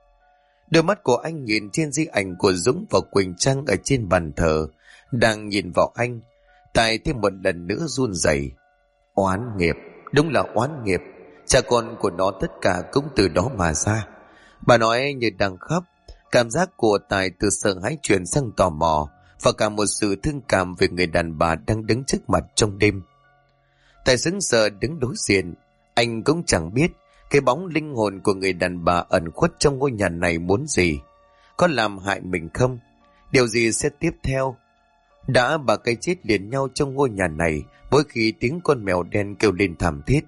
Đôi mắt của anh nhìn trên di ảnh của Dũng và Quỳnh Trang ở trên bàn thờ, đang nhìn vào anh. Tài thêm một lần nữa run rẩy. Oán nghiệp, đúng là oán nghiệp. Cha con của nó tất cả cũng từ đó mà ra. Bà nói như đang khóc. Cảm giác của Tài từ sợ hãi chuyển sang tò mò và cả một sự thương cảm về người đàn bà đang đứng trước mặt trong đêm. Tài sững sờ đứng đối diện. Anh cũng chẳng biết cái bóng linh hồn của người đàn bà ẩn khuất trong ngôi nhà này muốn gì. Có làm hại mình không? Điều gì sẽ tiếp theo? Đã ba cái chết liền nhau trong ngôi nhà này mỗi khi tiếng con mèo đen kêu lên thảm thiết.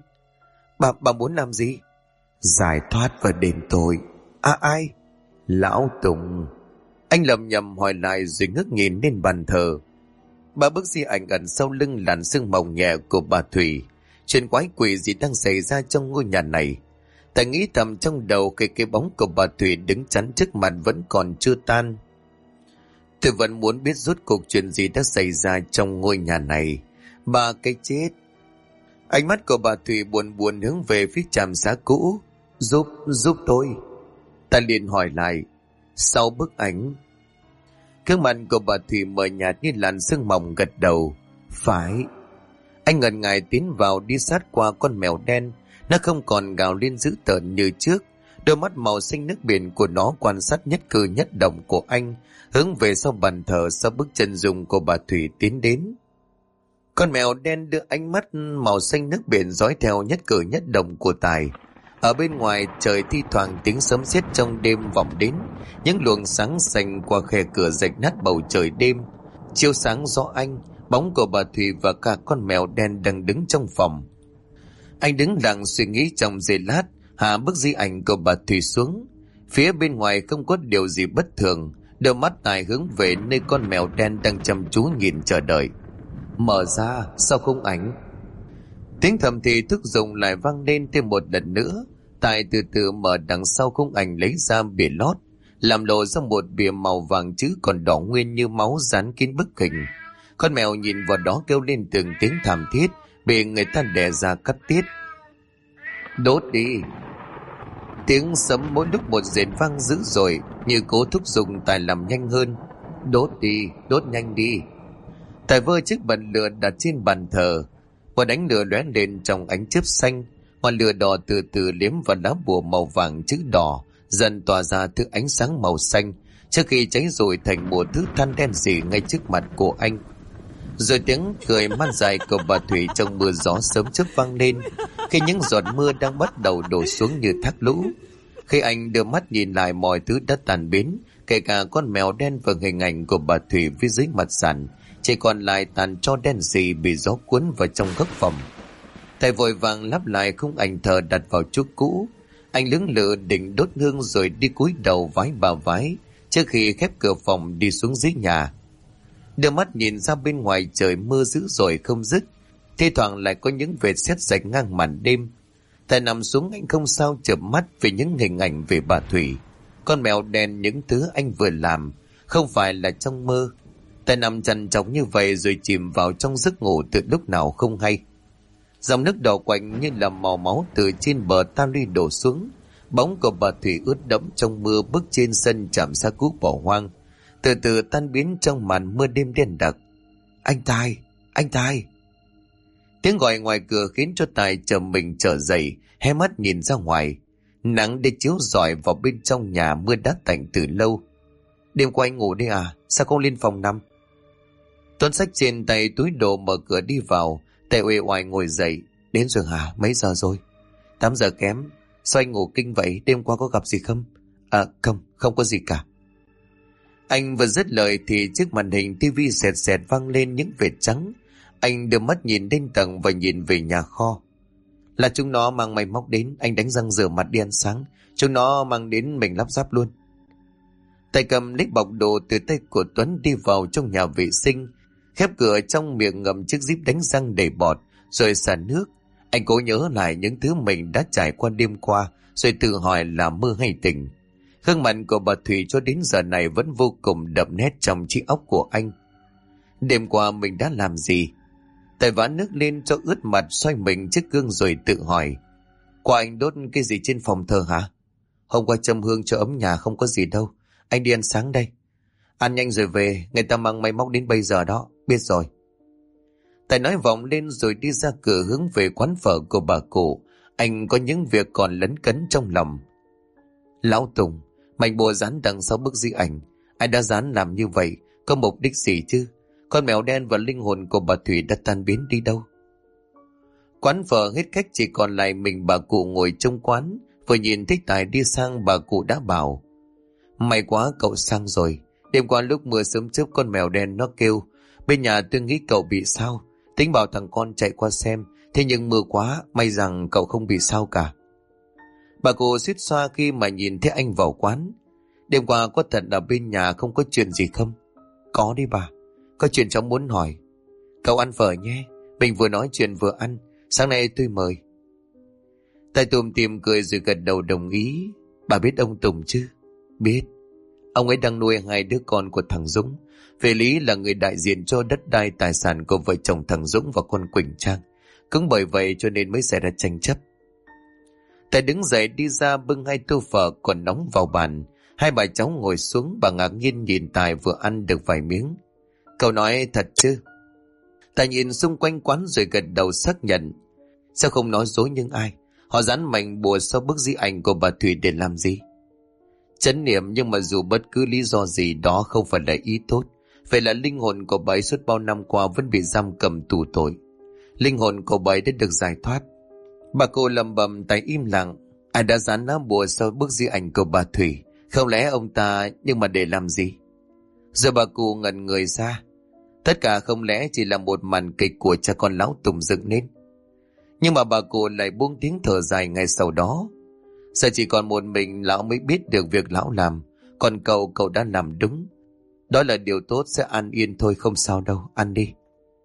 Bà muốn làm gì? Giải thoát và đền tội. Ai? Lão Tùng. Anh lầm nhầm hỏi lại rồi ngước nhìn lên bàn thờ. Bà bức di ảnh ẩn sau lưng làn sương mỏng nhẹ của bà Thủy. Chuyện quái quỷ gì đang xảy ra trong ngôi nhà này? Tài nghĩ thầm trong đầu khi cái bóng của bà Thủy đứng chắn trước mặt vẫn còn chưa tan. Tôi vẫn muốn biết rốt cuộc chuyện gì đã xảy ra trong ngôi nhà này. Bà cái chết. Ánh mắt của bà Thủy buồn buồn hướng về phía trạm xá cũ. Giúp tôi. Ta liền hỏi lại. Sau bức ảnh. Gương mặt của bà Thủy mờ nhạt như làn sương mỏng gật đầu. Phải. Anh ngần ngại tiến vào đi sát qua con mèo đen. Nó không còn gào lên dữ tợn như trước. Đôi mắt màu xanh nước biển của nó quan sát nhất cử nhất động của anh, hướng về sau bàn thờ sau bước chân dùng của bà Thủy tiến đến. Con mèo đen đưa ánh mắt màu xanh nước biển dõi theo nhất cử nhất động của Tài. Ở bên ngoài trời thi thoảng tiếng sấm sét trong đêm vọng đến, những luồng sáng xanh qua khe cửa rạch nát bầu trời đêm, chiếu sáng gió anh, bóng của bà Thủy và cả con mèo đen đang đứng trong phòng. Anh đứng lặng suy nghĩ trong giây lát, hạ bức di ảnh của bà Thủy xuống. Phía bên ngoài không có điều gì bất thường, đôi mắt Tài hướng về nơi con mèo đen đang chăm chú nhìn chờ đợi. Mở ra, sau khung ảnh. Tiếng thầm thì thúc giục lại vang lên thêm một lần nữa. Tài từ từ mở đằng sau khung ảnh lấy ra bìa lót, làm lộ ra một bìa màu vàng chữ còn đỏ nguyên như máu dán kín bức hình. Con mèo nhìn vào đó kêu lên từng tiếng thảm thiết, bị người ta đè ra cắt tiết. Đốt đi. Tiếng sấm mỗi lúc một rền vang dữ dội, như cố thúc giục Tài làm nhanh hơn. Đốt đi, đốt nhanh đi. Tài vơ chiếc bật lửa đặt trên bàn thờ. Một ánh lửa lóe lên trong ánh chớp xanh, ngọn lửa đỏ từ từ liếm vào lá bùa màu vàng chữ đỏ, dần tỏa ra thứ ánh sáng màu xanh trước khi cháy rồi thành một thứ than đen sì ngay trước mặt của anh. Rồi tiếng cười man dài của bà Thủy trong mưa gió sớm chớp vang lên khi những giọt mưa đang bắt đầu đổ xuống như thác lũ. Khi anh đưa mắt nhìn lại, mọi thứ đã tàn biến, kể cả con mèo đen và hình ảnh của bà Thủy phía dưới mặt sàn, chỉ còn lại tàn tro đen sì bị gió cuốn vào trong góc phòng. Thầy vội vàng lắp lại khung ảnh thờ đặt vào chỗ cũ. Anh lưỡng lự định đốt hương rồi đi cúi đầu vái bà vái trước khi khép cửa phòng đi xuống dưới nhà. Đưa mắt nhìn ra bên ngoài, trời mưa dữ dội không dứt, thi thoảng lại có những vệt sét rạch ngang màn đêm. Thầy nằm xuống, anh không sao chợp mắt vì những hình ảnh về bà Thủy, con mèo đen, những thứ anh vừa làm không phải là trong mơ. Tài nằm trằn trọc như vậy rồi chìm vào trong giấc ngủ từ lúc nào không hay. Dòng nước đỏ quạnh như là màu máu từ trên bờ ta luy đổ xuống. Bóng của bà Thủy ướt đẫm trong mưa bước trên sân chạm xa cũ bỏ hoang, từ từ tan biến trong màn mưa đêm đen đặc. Anh Tài, anh Tài. Tiếng gọi ngoài cửa khiến cho Tài chợm mình trở dậy, hé mắt nhìn ra ngoài. Nắng để chiếu rọi vào bên trong nhà, mưa đã tạnh từ lâu. Đêm qua anh ngủ đi à? Sao không lên phòng nằm? Tuấn xách trên tay túi đồ mở cửa đi vào. Tài uể oải ngồi dậy. Đến rồi hả? Mấy giờ rồi? 8 giờ kém. Sao anh ngủ kinh vậy? Đêm qua có gặp gì không? Không có gì cả. Anh vừa dứt lời thì chiếc màn hình tivi xẹt xẹt vang lên những vệt trắng. Anh đưa mắt nhìn lên tầng và nhìn về nhà kho. Là chúng nó mang máy móc đến. Anh đánh răng rửa mặt đi ăn sáng. Chúng nó mang đến mình lắp ráp luôn. Tay cầm lấy bọc đồ từ tay của Tuấn đi vào trong nhà vệ sinh, khép cửa trong miệng ngậm chiếc díp đánh răng đầy bọt rồi xả nước. Anh cố nhớ lại những thứ mình đã trải qua đêm qua, rồi tự hỏi là mơ hay tỉnh. Gương mặt của bà Thủy cho đến giờ này vẫn vô cùng đậm nét trong trí óc của anh. Đêm qua mình đã làm gì? Tài vã nước lên cho ướt mặt, xoay mình trước gương rồi tự hỏi. Qua anh đốt cái gì trên phòng thờ hả? Hôm qua châm hương cho ấm nhà không có gì đâu. Anh đi ăn sáng đây. Ăn nhanh rồi về, người ta mang máy móc đến bây giờ đó. Biết rồi. Tài nói vọng lên rồi đi ra cửa hướng về quán phở của bà cụ. Anh có những việc còn lấn cấn trong lòng. Lão Tùng, mảnh bùa dán đằng sau bức di ảnh. Ai đã dán làm như vậy? Có mục đích gì chứ? Con mèo đen và linh hồn của bà Thủy đã tan biến đi đâu? Quán phở hết khách, chỉ còn lại mình bà cụ ngồi trong quán. Vừa nhìn thấy Tài đi sang, bà cụ đã bảo. May quá cậu sang rồi. Đêm qua lúc mưa sớm trước con mèo đen nó kêu. Bên nhà tôi nghĩ cậu bị sao. Tính bảo thằng con chạy qua xem. Thế nhưng mưa quá, may rằng cậu không bị sao cả. Bà cụ suýt xoa khi mà nhìn thấy anh vào quán. Đêm qua có thật là bên nhà không có chuyện gì không? Có đi bà. Có chuyện cháu muốn hỏi. Cậu ăn phở nhé. Mình vừa nói chuyện vừa ăn. Sáng nay tôi mời. Tài Tùng tìm cười rồi gật đầu đồng ý. Bà biết ông Tùng chứ? Biết. Ông ấy đang nuôi 2 đứa con của thằng Dũng. Về lý là người đại diện cho đất đai tài sản của vợ chồng thằng Dũng và con Quỳnh Trang. Cũng bởi vậy cho nên mới xảy ra tranh chấp. Tài đứng dậy đi ra bưng 2 tô phở còn nóng vào bàn. 2 bà cháu ngồi xuống, bà ngạc nhiên nhìn Tài vừa ăn được vài miếng. Cậu nói thật chứ? Tài nhìn xung quanh quán rồi gật đầu xác nhận. Sao không nói dối những ai? Họ dán mảnh bùa sau bức di ảnh của bà Thủy để làm gì? Chấn niệm, nhưng mà dù bất cứ lý do gì đó không phải là ý tốt. Vậy là linh hồn của bà ấy suốt bao năm qua vẫn bị giam cầm tù tội. Linh hồn của bà ấy đã được giải thoát. Bà cô lầm bầm. Tài im lặng. Ai đã dán lá bùa sau bức di ảnh của bà Thủy? Không lẽ ông ta, nhưng mà để làm gì? Rồi bà cụ ngẩn người ra. Tất cả không lẽ chỉ là một màn kịch của cha con lão Tùng dựng nên? Nhưng mà bà cụ lại buông tiếng thở dài ngay sau đó. Giờ chỉ còn một mình lão mới biết được việc lão làm. Còn cậu đã làm đúng. Đó là điều tốt, sẽ an yên thôi, không sao đâu, ăn đi.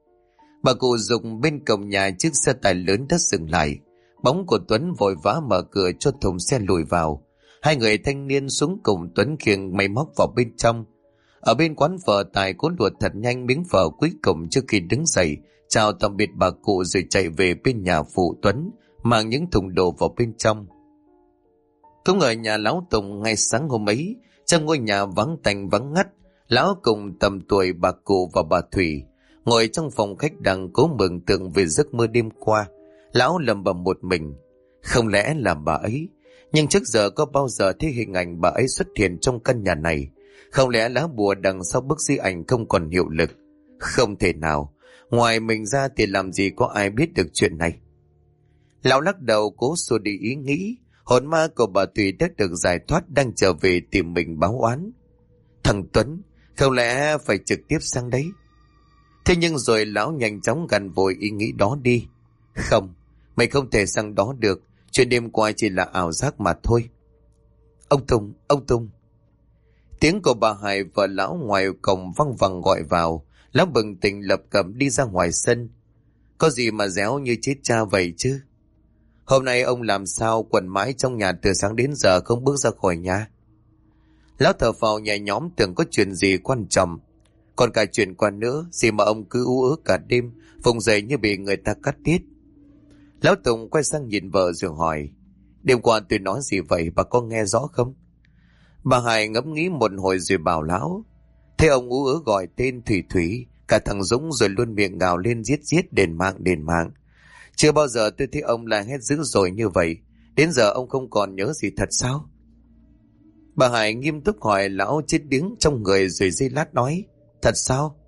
Bà cụ dục bên cổng nhà, chiếc xe tải lớn đã dừng lại. Bóng của Tuấn vội vã mở cửa cho thùng xe lùi vào. 2 người thanh niên xuống cùng Tuấn khiêng máy móc vào bên trong. Ở bên quán phở, Tài cuốn luộc thật nhanh miếng phở cuối cùng trước khi đứng dậy chào tạm biệt bà cụ rồi chạy về bên nhà phụ Tuấn mang những thùng đồ vào bên trong. Cũng ở nhà lão Tùng ngay sáng hôm ấy, trong ngôi nhà vắng tanh vắng ngắt, lão cùng tầm tuổi bà cụ và bà Thủy ngồi trong phòng khách đang cố mường tượng về giấc mơ đêm qua. Lão lẩm bẩm một mình, không lẽ là bà ấy? Nhưng trước giờ có bao giờ thấy hình ảnh bà ấy xuất hiện trong căn nhà này? Không lẽ lá bùa đằng sau bức di ảnh không còn hiệu lực? Không thể nào, ngoài mình ra thì làm gì có ai biết được chuyện này. Lão lắc đầu cố xua đi ý nghĩ. Hồn ma của bà Thủy đã được giải thoát, đang trở về tìm mình báo oán. Thằng Tuấn, không lẽ phải trực tiếp sang đấy? Thế nhưng rồi lão nhanh chóng gạt vội ý nghĩ đó đi. Không, mày không thể sang đó được. Chuyện đêm qua chỉ là ảo giác mà thôi. Ông Tùng. Tiếng của bà Hải và lão ngoài cổng văng vẳng gọi vào. Lão bừng tỉnh lập cập đi ra ngoài sân. Có gì mà réo như chết cha vậy chứ? Hôm nay ông làm sao quẩn mãi trong nhà từ sáng đến giờ không bước ra khỏi nhà? Lão thở phào nhẹ nhõm, tưởng có chuyện gì quan trọng. Còn cả chuyện qua nữa, gì mà ông cứ ú ớ cả đêm, vùng dậy như bị người ta cắt tiết. Lão Tùng quay sang nhìn vợ rồi hỏi, đêm qua tôi nói gì vậy, bà có nghe rõ không? Bà Hải ngẫm nghĩ một hồi rồi bảo lão, thế ông ú ớ gọi tên Thủy Thủy, cả thằng Dũng, rồi luôn miệng gào lên giết giết, đền mạng đền mạng. Chưa bao giờ tôi thấy ông la hét dữ dội như vậy. Đến giờ ông không còn nhớ gì thật sao? Bà Hải nghiêm túc hỏi lão chết đứng trong người rồi giây lát nói, thật sao?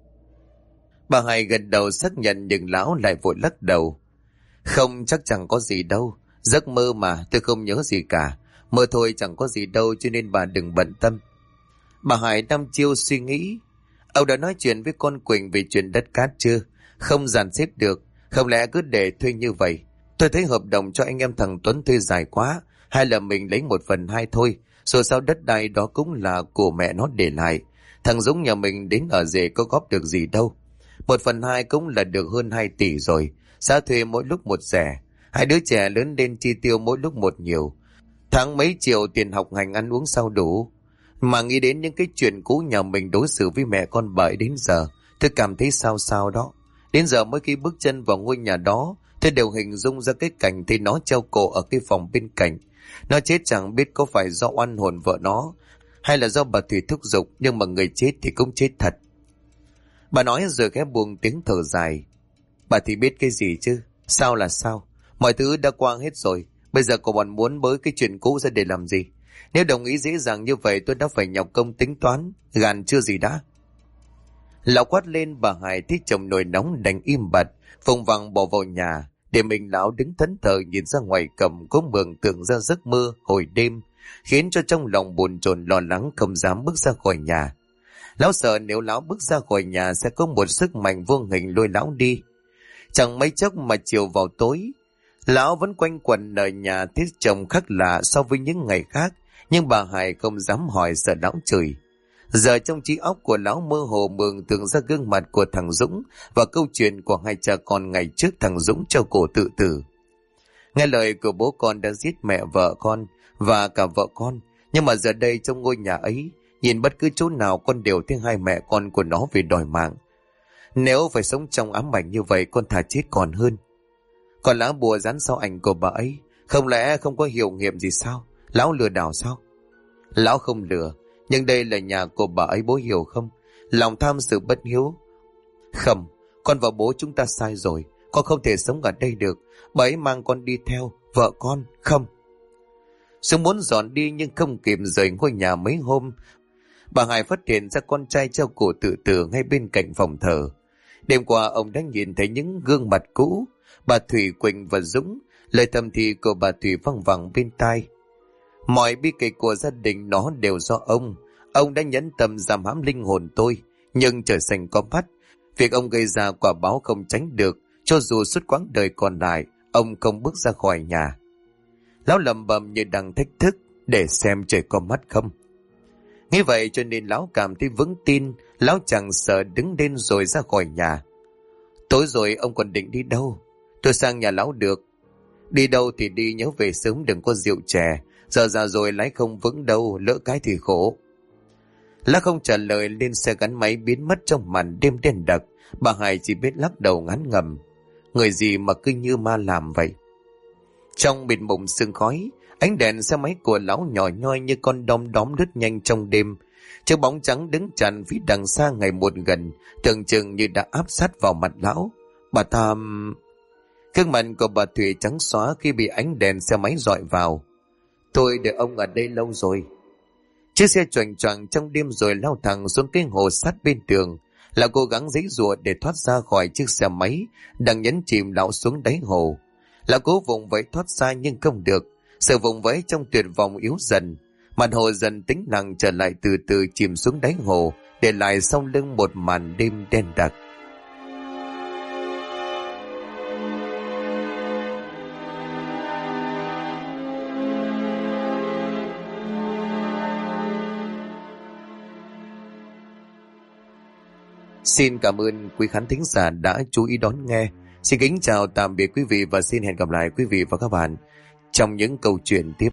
Bà Hải gật đầu xác nhận, nhưng lão lại vội lắc đầu. Không, chắc chẳng có gì đâu. Giấc mơ mà, tôi không nhớ gì cả. Mơ thôi, chẳng có gì đâu, cho nên bà đừng bận tâm. Bà Hải đăm chiêu suy nghĩ. Ông đã nói chuyện với con Quỳnh về chuyện đất cát chưa? Không dàn xếp được. Không lẽ cứ để thuê như vậy? Tôi thấy hợp đồng cho anh em thằng Tuấn thuê dài quá. Hay là mình lấy 1/2 thôi. Rồi sau đất đai đó cũng là của mẹ nó để lại. Thằng Dũng nhà mình đến ở rể có góp được gì đâu. 1/2 cũng là được hơn 2 tỷ rồi. Giá thuê mỗi lúc một rẻ. Hai đứa trẻ lớn lên chi tiêu mỗi lúc một nhiều. Tháng mấy triệu tiền học hành ăn uống sao đủ. Mà nghĩ đến những cái chuyện cũ nhà mình đối xử với mẹ con bởi đến giờ, tôi cảm thấy sao sao đó. Đến giờ mỗi khi bước chân vào ngôi nhà đó, tôi đều hình dung ra cái cảnh thì nó treo cổ ở cái phòng bên cạnh. Nó chết chẳng biết có phải do oan hồn vợ nó, hay là do bà Thủy thúc giục, nhưng mà người chết thì cũng chết thật. Bà nói rồi khẽ buông tiếng thở dài. Bà thì biết cái gì chứ? Sao là sao? Mọi thứ đã qua hết rồi. Bây giờ cô còn muốn bới cái chuyện cũ ra để làm gì? Nếu đồng ý dễ dàng như vậy, tôi đã phải nhọc công tính toán. Gàn chưa gì đã. Lão quát lên. Bà Hải thấy chồng nổi nóng đành im bặt, vùng vằng bỏ vào nhà. Để mình lão đứng thẫn thờ nhìn ra ngoài cầm, cố mường tượng ra giấc mơ hồi đêm, khiến cho trong lòng bồn chồn lo lắng, không dám bước ra khỏi nhà. Lão sợ nếu lão bước ra khỏi nhà sẽ có một sức mạnh vô hình lôi lão đi. Chẳng mấy chốc mà chiều vào tối, lão vẫn quanh quẩn ở nhà, thấy chồng khác lạ so với những ngày khác, nhưng bà Hải không dám hỏi, sợ lão chửi. Giờ trong trí óc của lão mơ hồ mường tượng ra gương mặt của thằng Dũng và câu chuyện của hai cha con ngày trước thằng Dũng treo cổ tự tử. Nghe lời của bố con đã giết mẹ vợ con và cả vợ con, nhưng mà giờ đây trong ngôi nhà ấy, nhìn bất cứ chỗ nào con đều thấy hai mẹ con của nó về đòi mạng. Nếu phải sống trong ám ảnh như vậy, con thà chết còn hơn. Còn lá bùa dán sau ảnh của bà ấy, không lẽ không có hiệu nghiệm gì sao? Lão lừa đảo sao? Lão không lừa, nhưng đây là nhà của bà ấy, bố hiểu không? Lòng tham sự bất hiếu. Không, con và bố chúng ta sai rồi. Con không thể sống ở đây được. Bà ấy mang con đi theo, vợ con, không. Sương muốn dọn đi nhưng không kịp rời ngôi nhà mấy hôm. Bà Hải phát hiện ra con trai treo cổ tự tử ngay bên cạnh phòng thờ. Đêm qua ông đã nhìn thấy những gương mặt cũ, bà Thủy, Quỳnh và Dũng. Lời thầm thì của bà Thủy văng vẳng bên tai. Mọi bi kịch của gia đình nó đều do ông. Ông đã nhẫn tâm giam hãm linh hồn tôi, nhưng trời xanh có mắt. Việc ông gây ra quả báo không tránh được. Cho dù suốt quãng đời còn lại, ông không bước ra khỏi nhà. Lão lẩm bẩm như đang thách thức, để xem trời có mắt không. Nghĩ vậy cho nên lão cảm thấy vững tin. Lão chẳng sợ đứng lên rồi ra khỏi nhà. Tối rồi ông còn định đi đâu? Tôi sang nhà lão được. Đi đâu thì đi, nhớ về sớm, đừng có rượu chè. Giờ già rồi lái không vững đâu, lỡ cái thì khổ. Lão không trả lời, lên xe gắn máy biến mất trong màn đêm đen đặc. Bà Hải chỉ biết lắc đầu ngán ngẩm. Người gì mà cứ như ma làm vậy? Trong bịt mùng sương khói, ánh đèn xe máy của lão nhỏ nhoi như con đom đóm lướt nhanh trong đêm. Chiếc bóng trắng đứng chặn phía đằng xa ngày một gần, tưởng chừng như đã áp sát vào mặt lão. Bà Tham... Gương mặt của bà Thủy trắng xóa khi bị ánh đèn xe máy dọi vào. Tôi để ông ở đây lâu rồi. Chiếc xe choành choàng trong đêm rồi lao thẳng xuống cái hồ sát bên tường. Lão cố gắng giãy giụa để thoát ra khỏi chiếc xe máy đang nhấn chìm lão xuống đáy hồ. Lão cố vùng vẫy thoát ra nhưng không được. Sự vùng vẫy trong tuyệt vọng yếu dần. Mặt hồ dần tĩnh lặng trở lại, từ từ chìm xuống đáy hồ, để lại sau lưng một màn đêm đen đặc. Xin cảm ơn quý khán thính giả đã chú ý đón nghe. Xin kính chào tạm biệt quý vị và xin hẹn gặp lại quý vị và các bạn trong những câu chuyện tiếp.